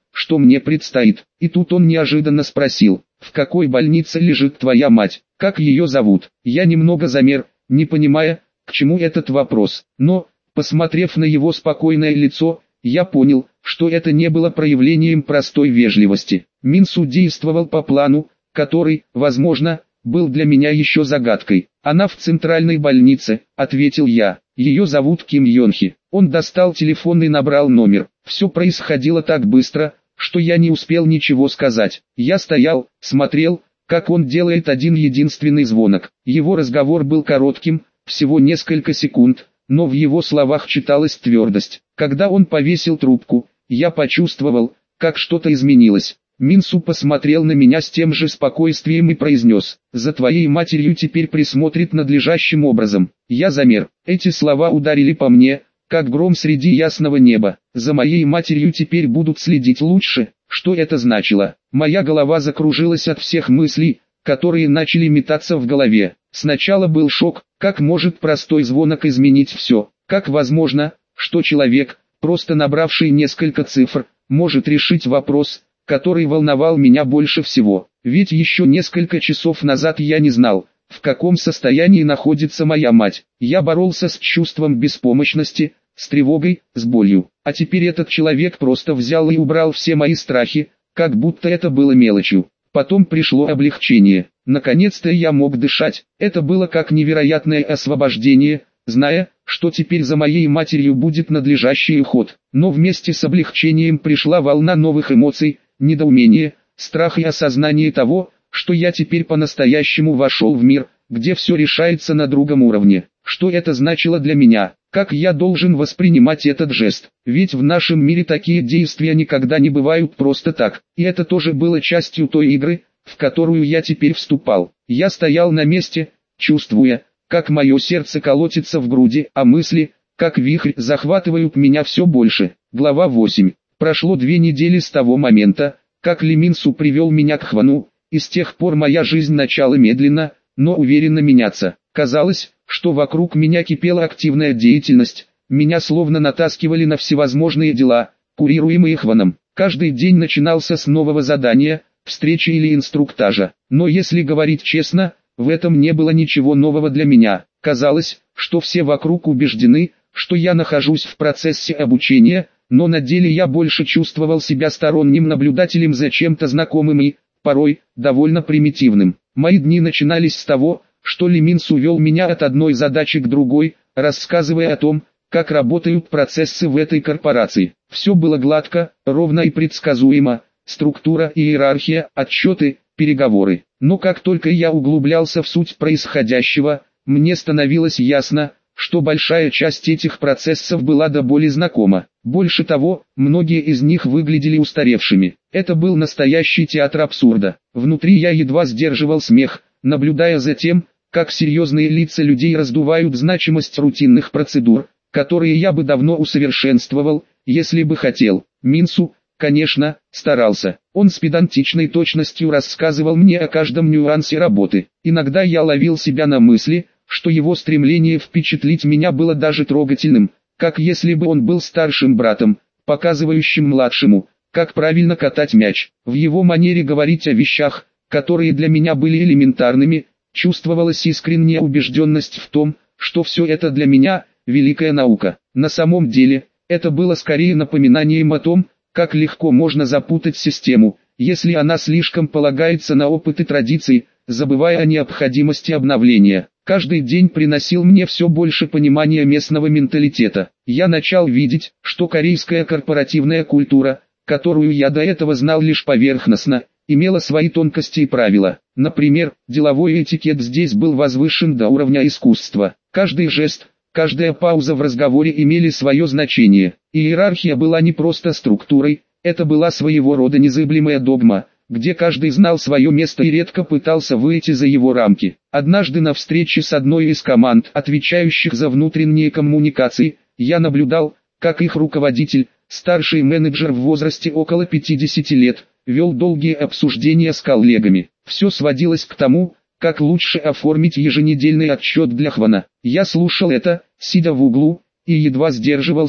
что мне предстоит. И тут он неожиданно спросил: «В какой больнице лежит твоя мать? Как ее зовут?» Я немного замер, не понимая, к чему этот вопрос. Но, посмотрев на его спокойное лицо, я понял, что это не было проявлением простой вежливости. Минсу действовал по плану, который, возможно, был для меня еще загадкой. «Она в центральной больнице», — ответил я. «Ее зовут Ким Йонхи». Он достал телефон и набрал номер. Все происходило так быстро, что я не успел ничего сказать. Я стоял, смотрел, как он делает один единственный звонок. Его разговор был коротким, всего несколько секунд, но в его словах читалась твердость. Когда он повесил трубку, я почувствовал, как что-то изменилось. Минсу посмотрел на меня с тем же спокойствием и произнес: «За твоей матерью теперь присмотрит надлежащим образом». Я замер. Эти слова ударили по мне, как гром среди ясного неба. «За моей матерью теперь будут следить лучше». Что это значило? Моя голова закружилась от всех мыслей, которые начали метаться в голове. Сначала был шок: как может простой звонок изменить все? Как возможно, что человек, просто набравший несколько цифр, может решить вопрос, который волновал меня больше всего? Ведь еще несколько часов назад я не знал, в каком состоянии находится моя мать. Я боролся с чувством беспомощности, с тревогой, с болью. А теперь этот человек просто взял и убрал все мои страхи, как будто это было мелочью. Потом пришло облегчение. Наконец-то я мог дышать. Это было как невероятное освобождение, зная, что теперь за моей матерью будет надлежащий уход. Но вместе с облегчением пришла волна новых эмоций: недоумение, страх и осознание того, что я теперь по-настоящему вошел в мир, где все решается на другом уровне. Что это значило для меня? Как я должен воспринимать этот жест? Ведь в нашем мире такие действия никогда не бывают просто так. И это тоже было частью той игры, в которую я теперь вступал. Я стоял на месте, чувствуя, как мое сердце колотится в груди, а мысли, как вихрь, захватывают меня все больше. Глава 8. Прошло 2 недели с того момента, как Ли Минсу привел меня к Хвану, и с тех пор моя жизнь начала медленно, но уверенно меняться. Казалось, что вокруг меня кипела активная деятельность, меня словно натаскивали на всевозможные дела, курируемые Хваном. Каждый день начинался с нового задания, встречи или инструктажа. Но если говорить честно, в этом не было ничего нового для меня. Казалось, что все вокруг убеждены, что я нахожусь в процессе обучения, но на деле я больше чувствовал себя сторонним наблюдателем за чем-то знакомым и, порой, довольно примитивным. Мои дни начинались с того, что Ли Минсу вел меня от одной задачи к другой, рассказывая о том, как работают процессы в этой корпорации. Все было гладко, ровно и предсказуемо: структура, иерархия, отчеты, переговоры. Но как только я углублялся в суть происходящего, мне становилось ясно, что большая часть этих процессов была до боли знакома. Больше того, многие из них выглядели устаревшими. Это был настоящий театр абсурда. Внутри я едва сдерживал смех, наблюдая за тем, как серьезные лица людей раздувают значимость рутинных процедур, которые я бы давно усовершенствовал, если бы хотел. Минсу, конечно, старался. Он с педантичной точностью рассказывал мне о каждом нюансе работы. Иногда я ловил себя на мысли, что его стремление впечатлить меня было даже трогательным, как если бы он был старшим братом, показывающим младшему, как правильно катать мяч. В его манере говорить о вещах, которые для меня были элементарными, чувствовалась искренняя убежденность в том, что все это для меня – великая наука. На самом деле, это было скорее напоминанием о том, как легко можно запутать систему, если она слишком полагается на опыт и традиции, забывая о необходимости обновления. Каждый день приносил мне все больше понимания местного менталитета. Я начал видеть, что корейская корпоративная культура, которую я до этого знал лишь поверхностно, имела свои тонкости и правила. Например, деловой этикет здесь был возвышен до уровня искусства. Каждый жест, каждая пауза в разговоре имели свое значение. Иерархия была не просто структурой, это была своего рода незыблемая догма, где каждый знал свое место и редко пытался выйти за его рамки. Однажды на встрече с одной из команд, отвечающих за внутренние коммуникации, я наблюдал, как их руководитель, старший менеджер в возрасте около 50 лет, вел долгие обсуждения с коллегами. Все сводилось к тому, как лучше оформить еженедельный отчет для Хвана. Я слушал это, сидя в углу, и едва сдерживался,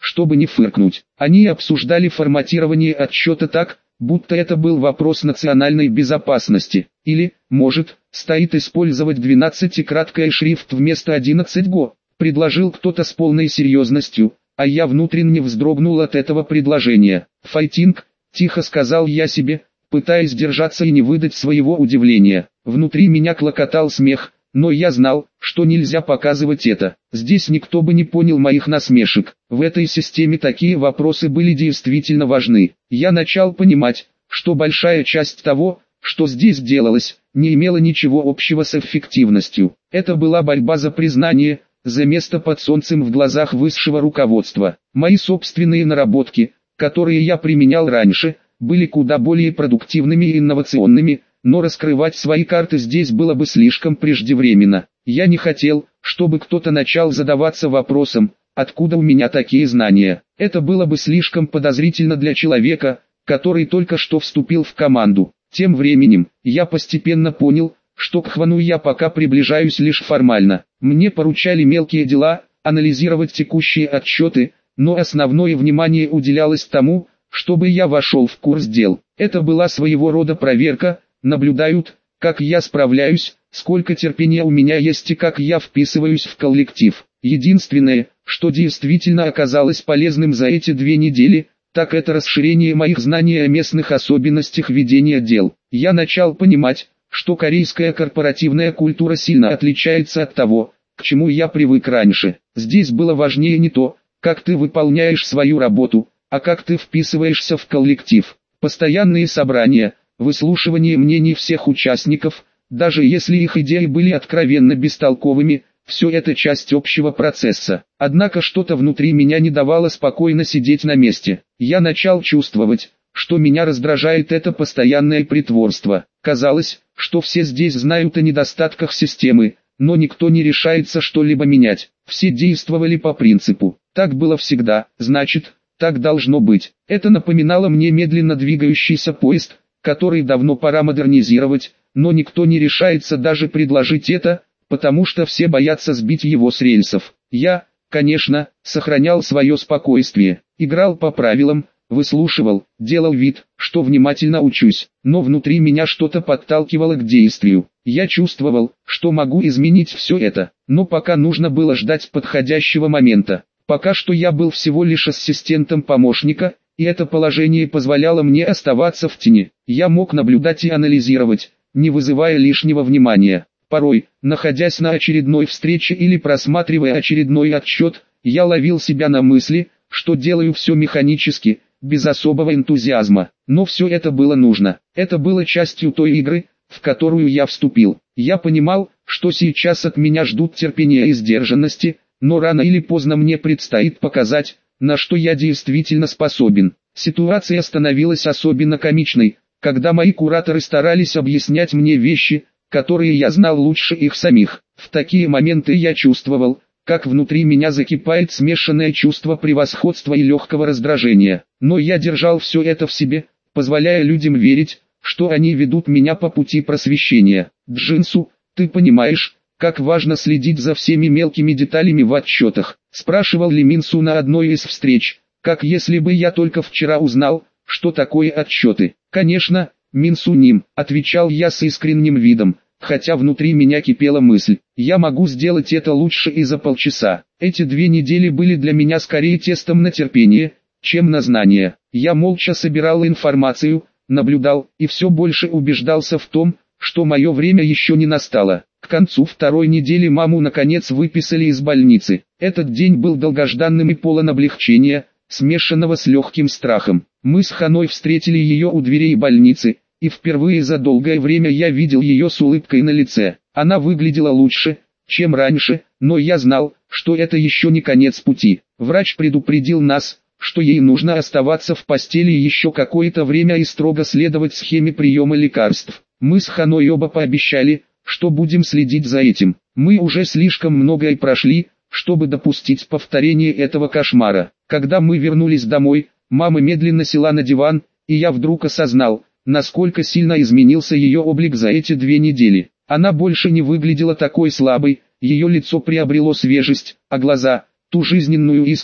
чтобы не фыркнуть. Они обсуждали форматирование отчета так, будто это был вопрос национальной безопасности. Или, может, стоит использовать 12-краткое шрифт вместо 11 го, предложил кто-то с полной серьезностью, а я внутренне вздрогнул от этого предложения. «Файтинг», тихо сказал я себе, пытаясь держаться и не выдать своего удивления. Внутри меня клокотал смех, но я знал, что нельзя показывать это. Здесь никто бы не понял моих насмешек. В этой системе такие вопросы были действительно важны. Я начал понимать, что большая часть того, что здесь делалось, не имела ничего общего с эффективностью. Это была борьба за признание, за место под солнцем в глазах высшего руководства. Мои собственные наработки, которые я применял раньше, были куда более продуктивными и инновационными, но раскрывать свои карты здесь было бы слишком преждевременно. Я не хотел, чтобы кто-то начал задаваться вопросом, откуда у меня такие знания. Это было бы слишком подозрительно для человека, который только что вступил в команду. Тем временем, я постепенно понял, что к Хвану я пока приближаюсь лишь формально. Мне поручали мелкие дела, анализировать текущие отчеты, но основное внимание уделялось тому, чтобы я вошел в курс дел. Это была своего рода проверка, наблюдают, как я справляюсь, сколько терпения у меня есть и как я вписываюсь в коллектив. Единственное, что действительно оказалось полезным за эти 2 недели, так это расширение моих знаний о местных особенностях ведения дел. Я начал понимать, что корейская корпоративная культура сильно отличается от того, к чему я привык раньше. Здесь было важнее не то, как ты выполняешь свою работу, а как ты вписываешься в коллектив. Постоянные собрания, выслушивание мнений всех участников, даже если их идеи были откровенно бестолковыми, все это часть общего процесса. Однако что-то внутри меня не давало спокойно сидеть на месте. Я начал чувствовать, что меня раздражает это постоянное притворство. Казалось, что все здесь знают о недостатках системы, но никто не решается что-либо менять. Все действовали по принципу «так было всегда, значит, так должно быть». Это напоминало мне медленно двигающийся поезд, который давно пора модернизировать, но никто не решается даже предложить это, потому что все боятся сбить его с рельсов. Я, конечно, сохранял свое спокойствие, играл по правилам, выслушивал, делал вид, что внимательно учусь, но внутри меня что-то подталкивало к действию. Я чувствовал, что могу изменить все это, но пока нужно было ждать подходящего момента. Пока что я был всего лишь ассистентом помощника, и это положение позволяло мне оставаться в тени. Я мог наблюдать и анализировать, не вызывая лишнего внимания. Порой, находясь на очередной встрече или просматривая очередной отчет, я ловил себя на мысли, что делаю все механически, без особого энтузиазма. Но все это было нужно. Это было частью той игры, в которую я вступил. Я понимал, что сейчас от меня ждут терпения и сдержанности, но рано или поздно мне предстоит показать, на что я действительно способен. Ситуация становилась особенно комичной, когда мои кураторы старались объяснять мне вещи, которые я знал лучше их самих. В такие моменты я чувствовал, как внутри меня закипает смешанное чувство превосходства и легкого раздражения. Но я держал все это в себе, позволяя людям верить, что они ведут меня по пути просвещения. «Джинсу, ты понимаешь, как важно следить за всеми мелкими деталями в отчетах?» — спрашивал Ли Минсу на одной из встреч, как если бы я только вчера узнал, что такое отчеты. «Конечно, Минсу Ним», — отвечал я с искренним видом, хотя внутри меня кипела мысль, я могу сделать это лучше и за полчаса. Эти 2 недели были для меня скорее тестом на терпение, чем на знание. Я молча собирал информацию, наблюдал и все больше убеждался в том, что мое время еще не настало. К концу 2-й недели маму наконец выписали из больницы. Этот день был долгожданным и полон облегчения, смешанного с легким страхом. Мы с Ханой встретили ее у дверей больницы, и впервые за долгое время я видел ее с улыбкой на лице. Она выглядела лучше, чем раньше, но я знал, что это еще не конец пути. Врач предупредил нас, что ей нужно оставаться в постели еще какое-то время и строго следовать схеме приема лекарств. Мы с Ханой оба пообещали, что будем следить за этим. Мы уже слишком многое прошли, чтобы допустить повторение этого кошмара. Когда мы вернулись домой, мама медленно села на диван, и я вдруг осознал, насколько сильно изменился ее облик за эти 2 недели. Она больше не выглядела такой слабой, ее лицо приобрело свежесть, а глаза — ту жизненную искру,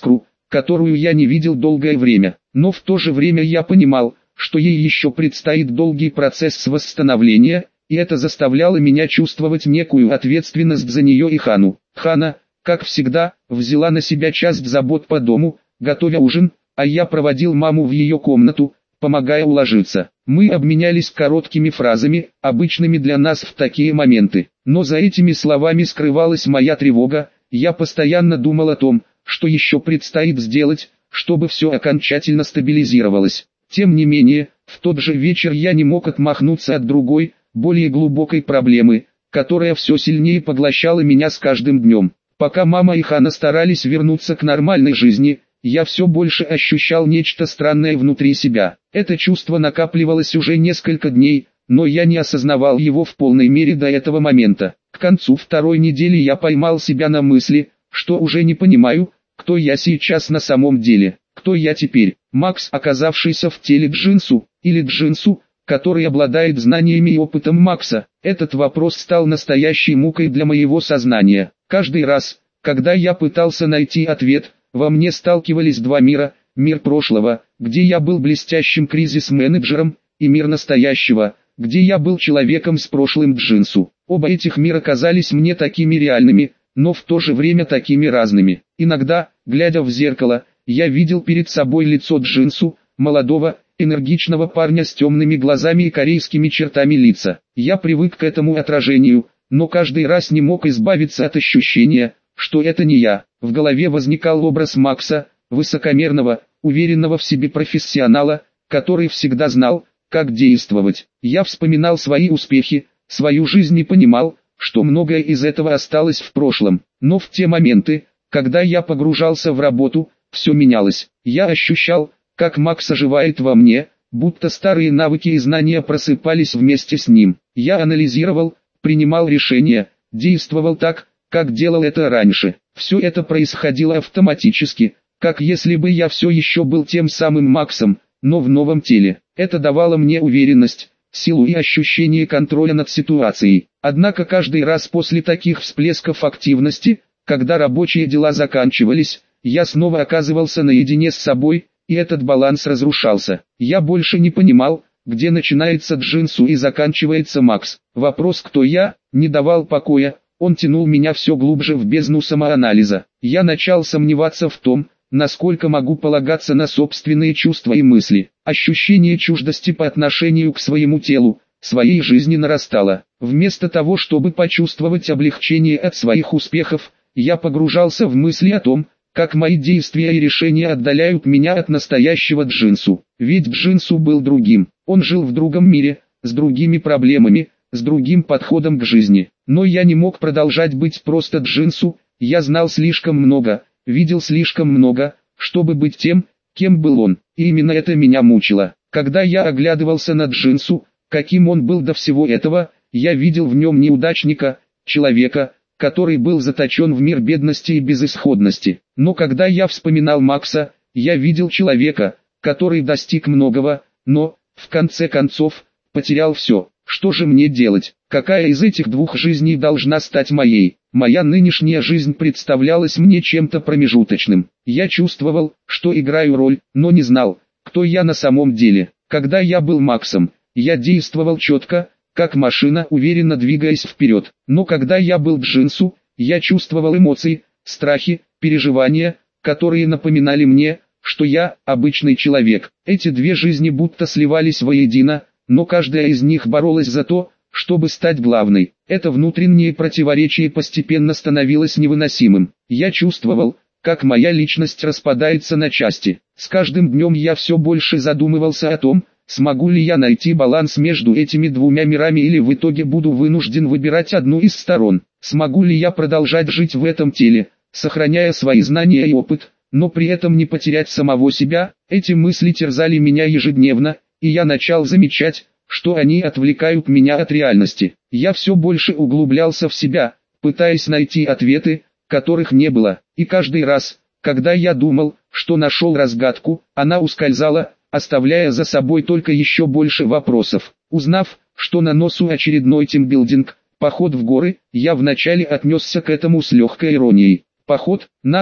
которую я не видел долгое время. Но в то же время я понимал, что ей еще предстоит долгий процесс восстановления, и это заставляло меня чувствовать некую ответственность за нее и Хану. Хана, как всегда, взяла на себя часть забот по дому, готовя ужин, а я проводил маму в ее комнату, помогая уложиться. Мы обменялись короткими фразами, обычными для нас в такие моменты. Но за этими словами скрывалась моя тревога, я постоянно думал о том, что еще предстоит сделать, чтобы все окончательно стабилизировалось. Тем не менее, в тот же вечер я не мог отмахнуться от другой, более глубокой проблемы, которая все сильнее поглощала меня с каждым днем. Пока мама и Хана старались вернуться к нормальной жизни, я все больше ощущал нечто странное внутри себя. Это чувство накапливалось уже несколько дней, но я не осознавал его в полной мере до этого момента. К концу второй недели я поймал себя на мысли, что уже не понимаю, кто я сейчас на самом деле. Кто я теперь? Макс, оказавшийся в теле Джинсу, или Джинсу, который обладает знаниями и опытом Макса? Этот вопрос стал настоящей мукой для моего сознания. Каждый раз, когда я пытался найти ответ, во мне сталкивались два мира: мир прошлого, где я был блестящим кризис-менеджером, и мир настоящего, где я был человеком с прошлым Джинсу. Оба этих мира казались мне такими реальными, но в то же время такими разными. Иногда, глядя в зеркало, я видел перед собой лицо Джинсу, молодого, энергичного парня с темными глазами и корейскими чертами лица. Я привык к этому отражению, но каждый раз не мог избавиться от ощущения, что это не я. В голове возникал образ Макса, высокомерного, уверенного в себе профессионала, который всегда знал, как действовать. Я вспоминал свои успехи, свою жизнь и понимал, что многое из этого осталось в прошлом. Но в те моменты, когда я погружался в работу, все менялось. Я ощущал, как Макс оживает во мне, будто старые навыки и знания просыпались вместе с ним. Я анализировал, принимал решения, действовал так, как делал это раньше. Все это происходило автоматически, как если бы я все еще был тем самым Максом, но в новом теле. Это давало мне уверенность, силу и ощущение контроля над ситуацией. Однако каждый раз после таких всплесков активности, когда рабочие дела заканчивались, я снова оказывался наедине с собой, и этот баланс разрушался. Я больше не понимал, где начинается Джинсу и заканчивается Макс. Вопрос «кто я?» не давал покоя, он тянул меня все глубже в бездну самоанализа. Я начал сомневаться в том, насколько могу полагаться на собственные чувства и мысли. Ощущение чуждости по отношению к своему телу, своей жизни нарастало. Вместо того, чтобы почувствовать облегчение от своих успехов, я погружался в мысли о том, как мои действия и решения отдаляют меня от настоящего Джинсу. Ведь Джинсу был другим. Он жил в другом мире, с другими проблемами, с другим подходом к жизни. Но я не мог продолжать быть просто Джинсу, я знал слишком много, видел слишком много, чтобы быть тем, кем был он. И именно это меня мучило. Когда я оглядывался на Джинсу, каким он был до всего этого, я видел в нем неудачника, человека, который был заточен в мир бедности и безысходности. Но когда я вспоминал Макса, я видел человека, который достиг многого, но, в конце концов, потерял все. Что же мне делать? Какая из этих двух жизней должна стать моей? Моя нынешняя жизнь представлялась мне чем-то промежуточным. Я чувствовал, что играю роль, но не знал, кто я на самом деле. Когда я был Максом, я действовал четко, как машина, уверенно двигаясь вперед. Но когда я был Джинсу, я чувствовал эмоции, страхи, переживания, которые напоминали мне, что я обычный человек. Эти две жизни будто сливались воедино, но каждая из них боролась за то, чтобы стать главной. Это внутреннее противоречие постепенно становилось невыносимым. Я чувствовал, как моя личность распадается на части. С каждым днем я все больше задумывался о том, смогу ли я найти баланс между этими двумя мирами или в итоге буду вынужден выбирать одну из сторон. Смогу ли я продолжать жить в этом теле, сохраняя свои знания и опыт, но при этом не потерять самого себя? Эти мысли терзали меня ежедневно, и я начал замечать, что они отвлекают меня от реальности. Я все больше углублялся в себя, пытаясь найти ответы, которых не было, и каждый раз, когда я думал, что нашел разгадку, она ускользала, оставляя за собой только еще больше вопросов. Узнав, что на носу очередной тимбилдинг, поход в горы, я вначале отнесся к этому с легкой иронией. Поход, нас,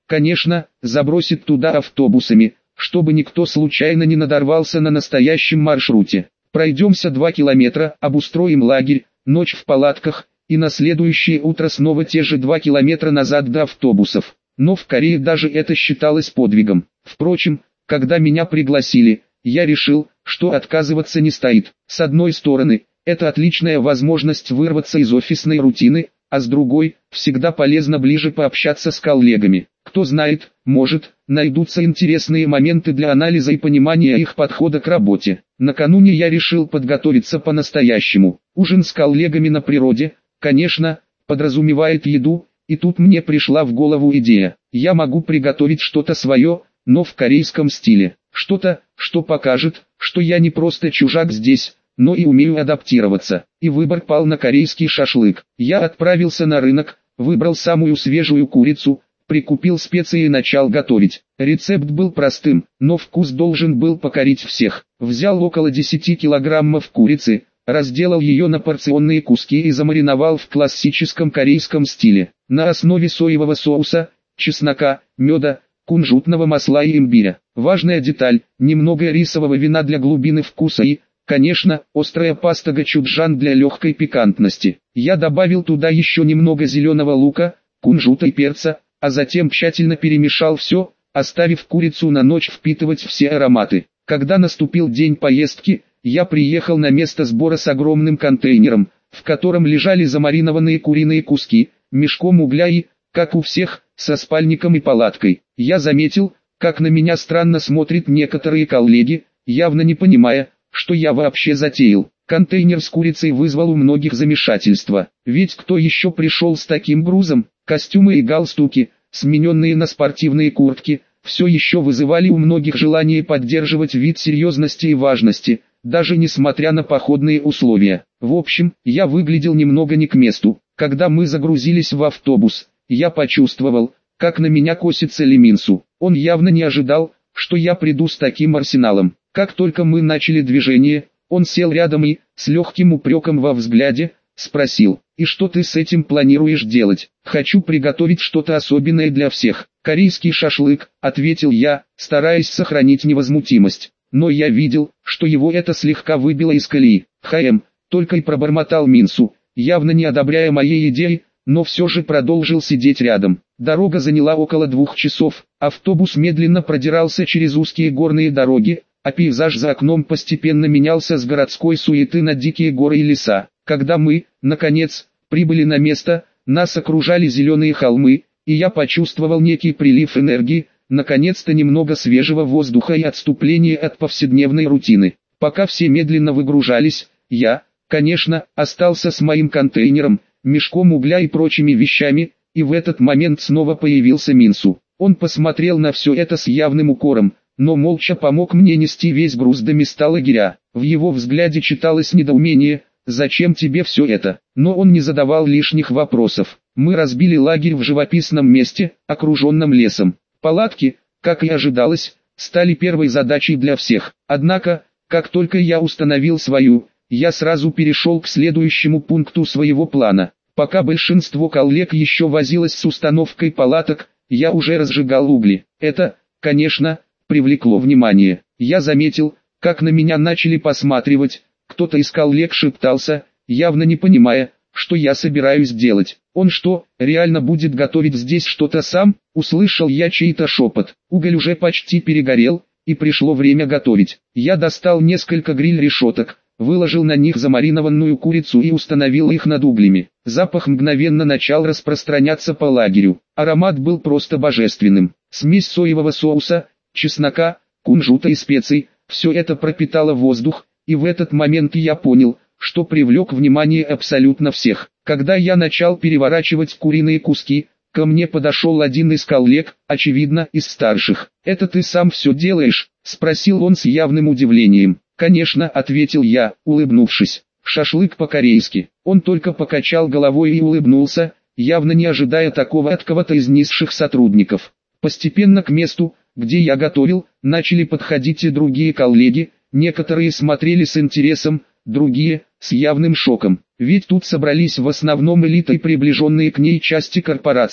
Конечно, забросит туда автобусами, чтобы никто случайно не надорвался на настоящем маршруте. Пройдемся 2 километра, обустроим лагерь, ночь в палатках, и на следующее утро снова те же 2 километра назад до автобусов. Но в Корее даже это считалось подвигом. Впрочем, когда меня пригласили, я решил, что отказываться не стоит. С одной стороны, это отличная возможность вырваться из офисной рутины, а с другой, всегда полезно ближе пообщаться с коллегами. Кто знает, может, найдутся интересные моменты для анализа и понимания их подхода к работе. Накануне я решил подготовиться по-настоящему. Ужин с коллегами на природе, конечно, подразумевает еду, и тут мне пришла в голову идея. Я могу приготовить что-то свое, но в корейском стиле. Что-то, что покажет, что я не просто чужак здесь, но и умею адаптироваться. И выбор пал на корейский шашлык. Я отправился на рынок, выбрал самую свежую курицу, прикупил специи и начал готовить. Рецепт был простым, но вкус должен был покорить всех. Взял около 10 килограммов курицы, разделал ее на порционные куски и замариновал в классическом корейском стиле. На основе соевого соуса, чеснока, меда, кунжутного масла и имбиря. Важная деталь, немного рисового вина для глубины вкуса и, конечно, острая паста гочуджан для легкой пикантности. Я добавил туда еще немного зеленого лука, кунжута и перца, а затем тщательно перемешал все, оставив курицу на ночь впитывать все ароматы. Когда наступил день поездки, я приехал на место сбора с огромным контейнером, в котором лежали замаринованные куриные куски, мешком угля и, как у всех, со спальником и палаткой. Я заметил, как на меня странно смотрят некоторые коллеги, явно не понимая, что я вообще затеял. Контейнер с курицей вызвал у многих замешательство. Ведь кто еще пришел с таким грузом? Костюмы и галстуки, смененные на спортивные куртки, все еще вызывали у многих желание поддерживать вид серьезности и важности, даже несмотря на походные условия. В общем, я выглядел немного не к месту. Когда мы загрузились в автобус, я почувствовал, как на меня косится Ли Минсу. Он явно не ожидал, что я приду с таким арсеналом. Как только мы начали движение, он сел рядом и, с легким упреком во взгляде, спросил: «И что ты с этим планируешь делать?» «Хочу приготовить что-то особенное для всех. Корейский шашлык», — ответил я, стараясь сохранить невозмутимость. Но я видел, что его это слегка выбило из колеи. Только и пробормотал Минсу, явно не одобряя моей идеи, но все же продолжил сидеть рядом. Дорога заняла около 2 часов, автобус медленно продирался через узкие горные дороги, а пейзаж за окном постепенно менялся с городской суеты на дикие горы и леса. Когда мы, наконец, прибыли на место, нас окружали зеленые холмы, и я почувствовал некий прилив энергии, наконец-то немного свежего воздуха и отступление от повседневной рутины. Пока все медленно выгружались, я, конечно, остался с моим контейнером, мешком угля и прочими вещами, и в этот момент снова появился Минсу. Он посмотрел на все это с явным укором, но молча помог мне нести весь груз до места лагеря. В его взгляде читалось недоумение: «Зачем тебе все это?» Но он не задавал лишних вопросов. Мы разбили лагерь в живописном месте, окруженном лесом. Палатки, как и ожидалось, стали первой задачей для всех. Однако, как только я установил свою, я сразу перешел к следующему пункту своего плана. Пока большинство коллег еще возилось с установкой палаток, я уже разжигал угли. Это, конечно, привлекло внимание. Я заметил, как на меня начали посматривать, кто-то из коллег шептался, явно не понимая, что я собираюсь делать. «Он что, реально будет готовить здесь что-то сам?» Услышал я чей-то шепот. Уголь уже почти перегорел, и пришло время готовить. Я достал несколько гриль-решеток, выложил на них замаринованную курицу и установил их над углями. Запах мгновенно начал распространяться по лагерю. Аромат был просто божественным. Смесь соевого соуса, чеснока, кунжута и специй, все это пропитало воздух, и в этот момент я понял, что привлек внимание абсолютно всех. Когда я начал переворачивать куриные куски, ко мне подошел один из коллег, очевидно, из старших. «Это ты сам все делаешь?» – спросил он с явным удивлением. «Конечно», – ответил я, улыбнувшись. «Шашлык по-корейски». Он только покачал головой и улыбнулся, явно не ожидая такого от кого-то из низших сотрудников. Постепенно к месту, где я готовил, начали подходить и другие коллеги, некоторые смотрели с интересом, другие – с явным шоком. Ведь тут собрались в основном элита и приближенные к ней части корпораций,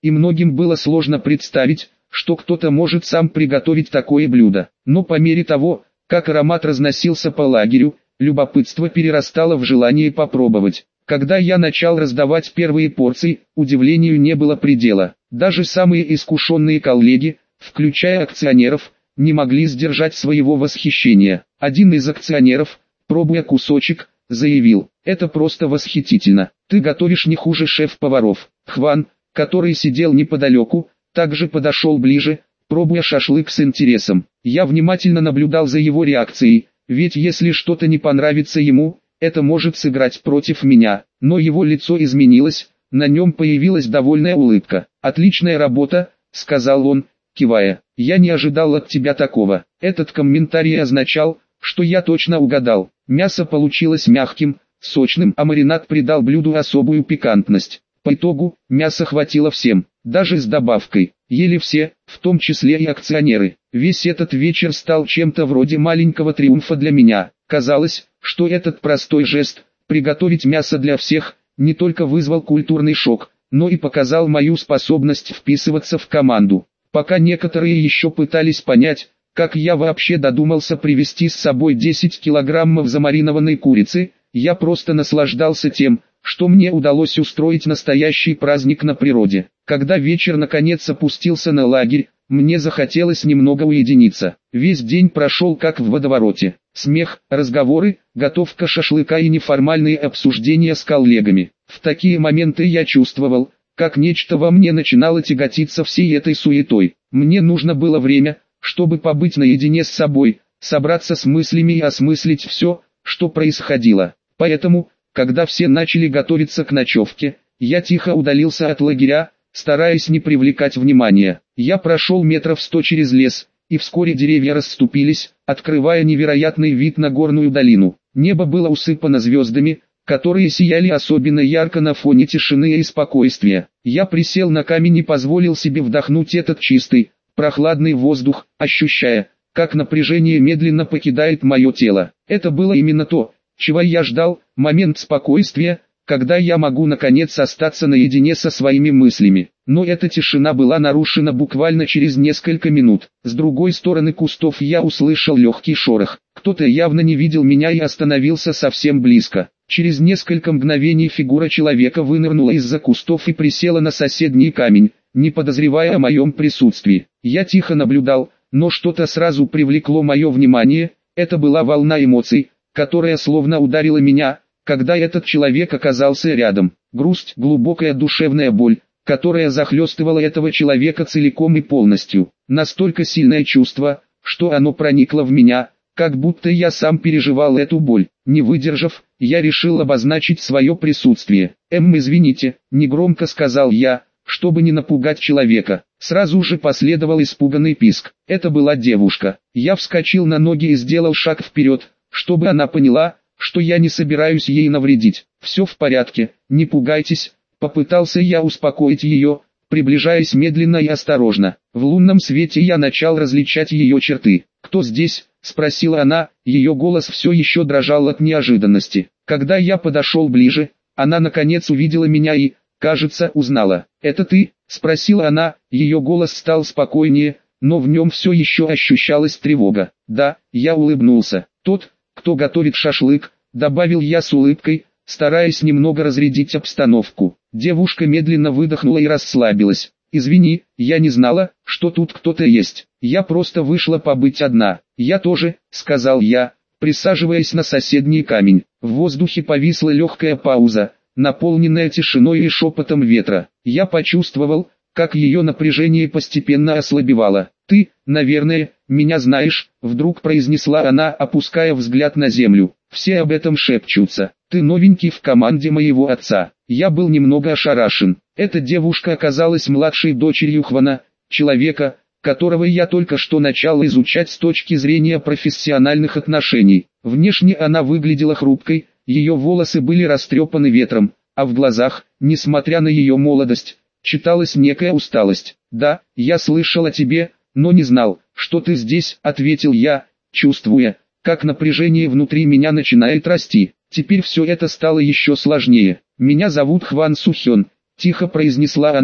и многим было сложно представить, что кто-то может сам приготовить такое блюдо. Но по мере того, как аромат разносился по лагерю, любопытство перерастало в желание попробовать. Когда я начал раздавать первые порции, удивлению не было предела. Даже самые искушенные коллеги, включая акционеров, не могли сдержать своего восхищения. Один из акционеров, пробуя кусочек, заявил: «Это просто восхитительно. Ты готовишь не хуже шеф-поваров». Хван, который сидел неподалеку, также подошел ближе, пробуя шашлык с интересом. Я внимательно наблюдал за его реакцией, ведь если что-то не понравится ему, это может сыграть против меня. Но его лицо изменилось, на нем появилась довольная улыбка. «Отличная работа», — сказал он, кивая. «Я не ожидал от тебя такого». Этот комментарий означал, что я точно угадал. Мясо получилось мягким, сочным, а маринад придал блюду особую пикантность. По итогу, мяса хватило всем, даже с добавкой. Ели все, в том числе и акционеры. Весь этот вечер стал чем-то вроде маленького триумфа для меня. Казалось, что этот простой жест, приготовить мясо для всех, не только вызвал культурный шок, но и показал мою способность вписываться в команду. Пока некоторые еще пытались понять, как я вообще додумался привезти с собой 10 килограммов замаринованной курицы, я просто наслаждался тем, что мне удалось устроить настоящий праздник на природе. Когда вечер наконец опустился на лагерь, мне захотелось немного уединиться. Весь день прошел как в водовороте. Смех, разговоры, готовка шашлыка и неформальные обсуждения с коллегами. В такие моменты я чувствовал, как нечто во мне начинало тяготиться всей этой суетой. Мне нужно было время, чтобы побыть наедине с собой, собраться с мыслями и осмыслить все, что происходило. Поэтому, когда все начали готовиться к ночевке, я тихо удалился от лагеря, стараясь не привлекать внимания. Я прошел метров 100 через лес, и вскоре деревья расступились, открывая невероятный вид на горную долину. Небо было усыпано звездами, которые сияли особенно ярко на фоне тишины и спокойствия. Я присел на камень и позволил себе вдохнуть этот чистый, прохладный воздух, ощущая, как напряжение медленно покидает мое тело. Это было именно то, чего я ждал, момент спокойствия, когда я могу наконец остаться наедине со своими мыслями. Но эта тишина была нарушена буквально через несколько минут. С другой стороны кустов я услышал легкий шорох. Кто-то явно не видел меня и остановился совсем близко. Через несколько мгновений фигура человека вынырнула из-за кустов и присела на соседний камень, не подозревая о моем присутствии. Я тихо наблюдал, но что-то сразу привлекло мое внимание. Это была волна эмоций, которая словно ударила меня, когда этот человек оказался рядом. Грусть, глубокая душевная боль, которая захлестывала этого человека целиком и полностью. Настолько сильное чувство, что оно проникло в меня, как будто я сам переживал эту боль. Не выдержав, я решил обозначить свое присутствие. Извините», — негромко сказал я, чтобы не напугать человека. Сразу же последовал испуганный писк. Это была девушка. Я вскочил на ноги и сделал шаг вперед, чтобы она поняла, что я не собираюсь ей навредить. «Все в порядке, не пугайтесь», — попытался я успокоить ее, приближаясь медленно и осторожно. В лунном свете я начал различать ее черты. «Кто здесь?» — спросила она, ее голос все еще дрожал от неожиданности. Когда я подошел ближе, она наконец увидела меня и, кажется, узнала. «Это ты?» — спросила она, ее голос стал спокойнее, но в нем все еще ощущалась тревога. «Да», — я улыбнулся. «Тот, кто готовит шашлык», — добавил я с улыбкой, стараясь немного разрядить обстановку. Девушка медленно выдохнула и расслабилась. «Извини, я не знала, что тут кто-то есть. Я просто вышла побыть одна». «Я тоже», — сказал я, присаживаясь на соседний камень. В воздухе повисла легкая пауза, наполненная тишиной и шепотом ветра. Я почувствовал, как ее напряжение постепенно ослабевало. «Ты, наверное, меня знаешь», — вдруг произнесла она, опуская взгляд на землю. «Все об этом шепчутся. Ты новенький в команде моего отца». Я был немного ошарашен. Эта девушка оказалась младшей дочерью Хвана, человека, которого я только что начал изучать с точки зрения профессиональных отношений. Внешне она выглядела хрупкой, ее волосы были растрепаны ветром, а в глазах, несмотря на ее молодость, читалась некая усталость. «Да, я слышал о тебе, но не знал, что ты здесь», — ответил я, чувствуя, как напряжение внутри меня начинает расти. Теперь все это стало еще сложнее. «Меня зовут Хван Сухён», — тихо произнесла она,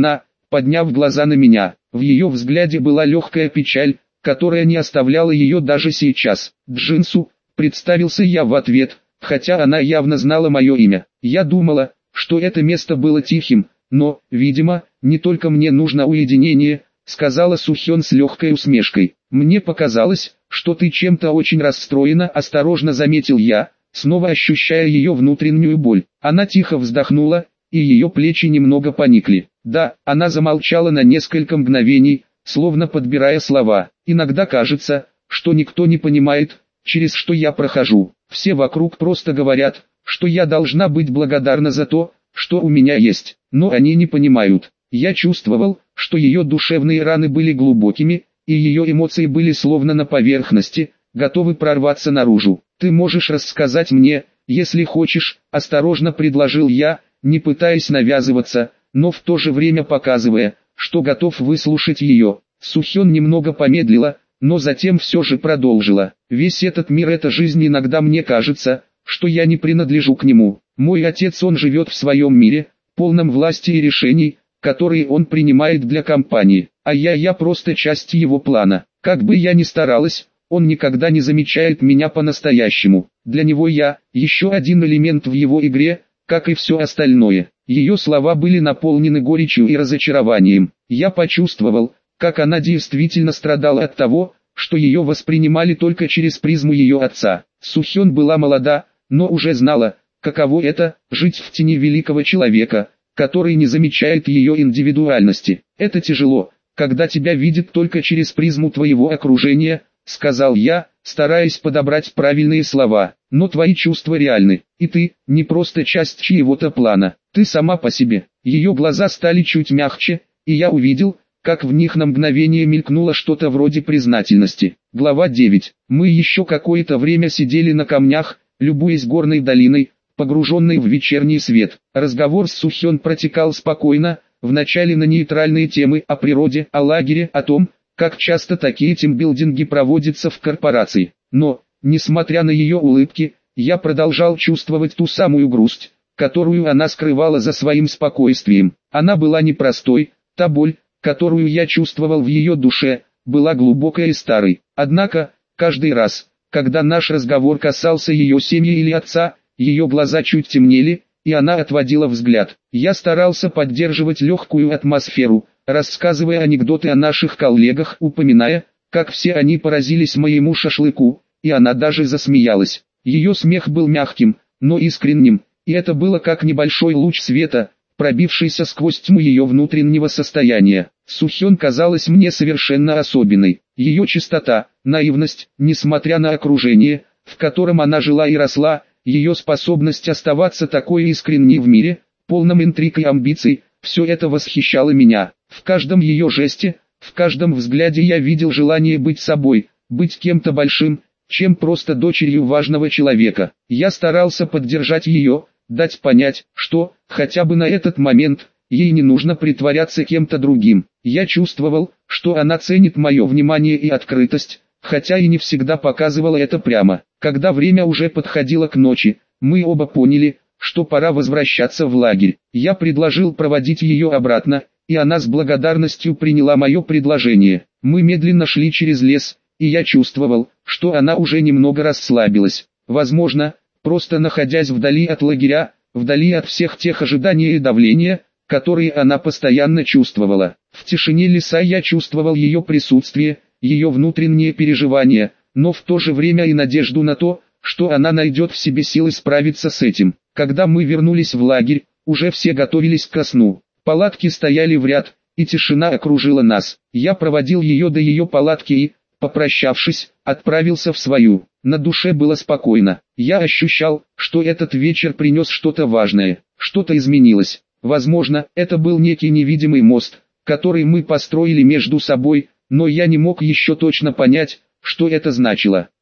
подняв глаза на меня. В ее взгляде была легкая печаль, которая не оставляла ее даже сейчас. «Джинсу», представился я в ответ, хотя она явно знала мое имя. Я думала, что это место было тихим, но, видимо, не только мне нужно уединение, сказала Сухён с легкой усмешкой. Мне показалось, что ты чем-то очень расстроена, осторожно заметил я, снова ощущая ее внутреннюю боль. Она тихо вздохнула, и ее плечи немного поникли. Да, она замолчала на несколько мгновений, словно подбирая слова. Иногда кажется, что никто не понимает, через что я прохожу. Все вокруг просто говорят, что я должна быть благодарна за то, что у меня есть, но они не понимают. Я чувствовал, что ее душевные раны были глубокими, и ее эмоции были словно на поверхности, готовы прорваться наружу. «Ты можешь рассказать мне, если хочешь», – осторожно предложил я, не пытаясь навязываться, но в то же время показывая, что готов выслушать ее. Сухён немного помедлила, но затем все же продолжила. «Весь этот мир — это жизнь, иногда мне кажется, что я не принадлежу к нему. Мой отец, он живет в своем мире, полном власти и решений, которые он принимает для компании, а я просто часть его плана. Как бы я ни старалась, он никогда не замечает меня по-настоящему. Для него я — еще один элемент в его игре, как и все остальное». Ее слова были наполнены горечью и разочарованием. Я почувствовал, как она действительно страдала от того, что ее воспринимали только через призму ее отца. Сухён была молода, но уже знала, каково это – жить в тени великого человека, который не замечает ее индивидуальности. «Это тяжело, когда тебя видят только через призму твоего окружения», – сказал я, стараясь подобрать правильные слова. «Но твои чувства реальны, и ты – не просто часть чьего-то плана, ты сама по себе». Ее глаза стали чуть мягче, и я увидел, как в них на мгновение мелькнуло что-то вроде признательности. Глава 9. Мы еще какое-то время сидели на камнях, любуясь горной долиной, погруженной в вечерний свет. Разговор с Сухён протекал спокойно, вначале на нейтральные темы о природе, о лагере, о том, как часто такие тимбилдинги проводятся в корпорации. Но, несмотря на ее улыбки, я продолжал чувствовать ту самую грусть, которую она скрывала за своим спокойствием. Она была непростой, та боль, которую я чувствовал в ее душе, была глубокой и старой. Однако, каждый раз, когда наш разговор касался ее семьи или отца, ее глаза чуть темнели, и она отводила взгляд. Я старался поддерживать легкую атмосферу, рассказывая анекдоты о наших коллегах, упоминая, как все они поразились моему шашлыку, и она даже засмеялась. Ее смех был мягким, но искренним, и это было как небольшой луч света, пробившийся сквозь тьму ее внутреннего состояния. Сухён казалась мне совершенно особенной. Ее чистота, наивность, несмотря на окружение, в котором она жила и росла, ее способность оставаться такой искренней в мире, полном интриг и амбиций, все это восхищало меня. В каждом ее жесте, в каждом взгляде я видел желание быть собой, быть кем-то большим, чем просто дочерью важного человека. Я старался поддержать ее, дать понять, что, хотя бы на этот момент, ей не нужно притворяться кем-то другим. Я чувствовал, что она ценит мое внимание и открытость, хотя и не всегда показывала это прямо. Когда время уже подходило к ночи, мы оба поняли, что пора возвращаться в лагерь. Я предложил проводить ее обратно, и она с благодарностью приняла мое предложение. Мы медленно шли через лес, и я чувствовал, что она уже немного расслабилась. Возможно, просто находясь вдали от лагеря, вдали от всех тех ожиданий и давления, которые она постоянно чувствовала. В тишине леса я чувствовал ее присутствие, ее внутренние переживания, но в то же время и надежду на то, что она найдет в себе силы справиться с этим. Когда мы вернулись в лагерь, уже все готовились ко сну. Палатки стояли в ряд, и тишина окружила нас. Я проводил ее до ее палатки и, попрощавшись, отправился в свою. На душе было спокойно. Я ощущал, что этот вечер принес что-то важное, что-то изменилось. Возможно, это был некий невидимый мост, который мы построили между собой, но я не мог еще точно понять, что это значило.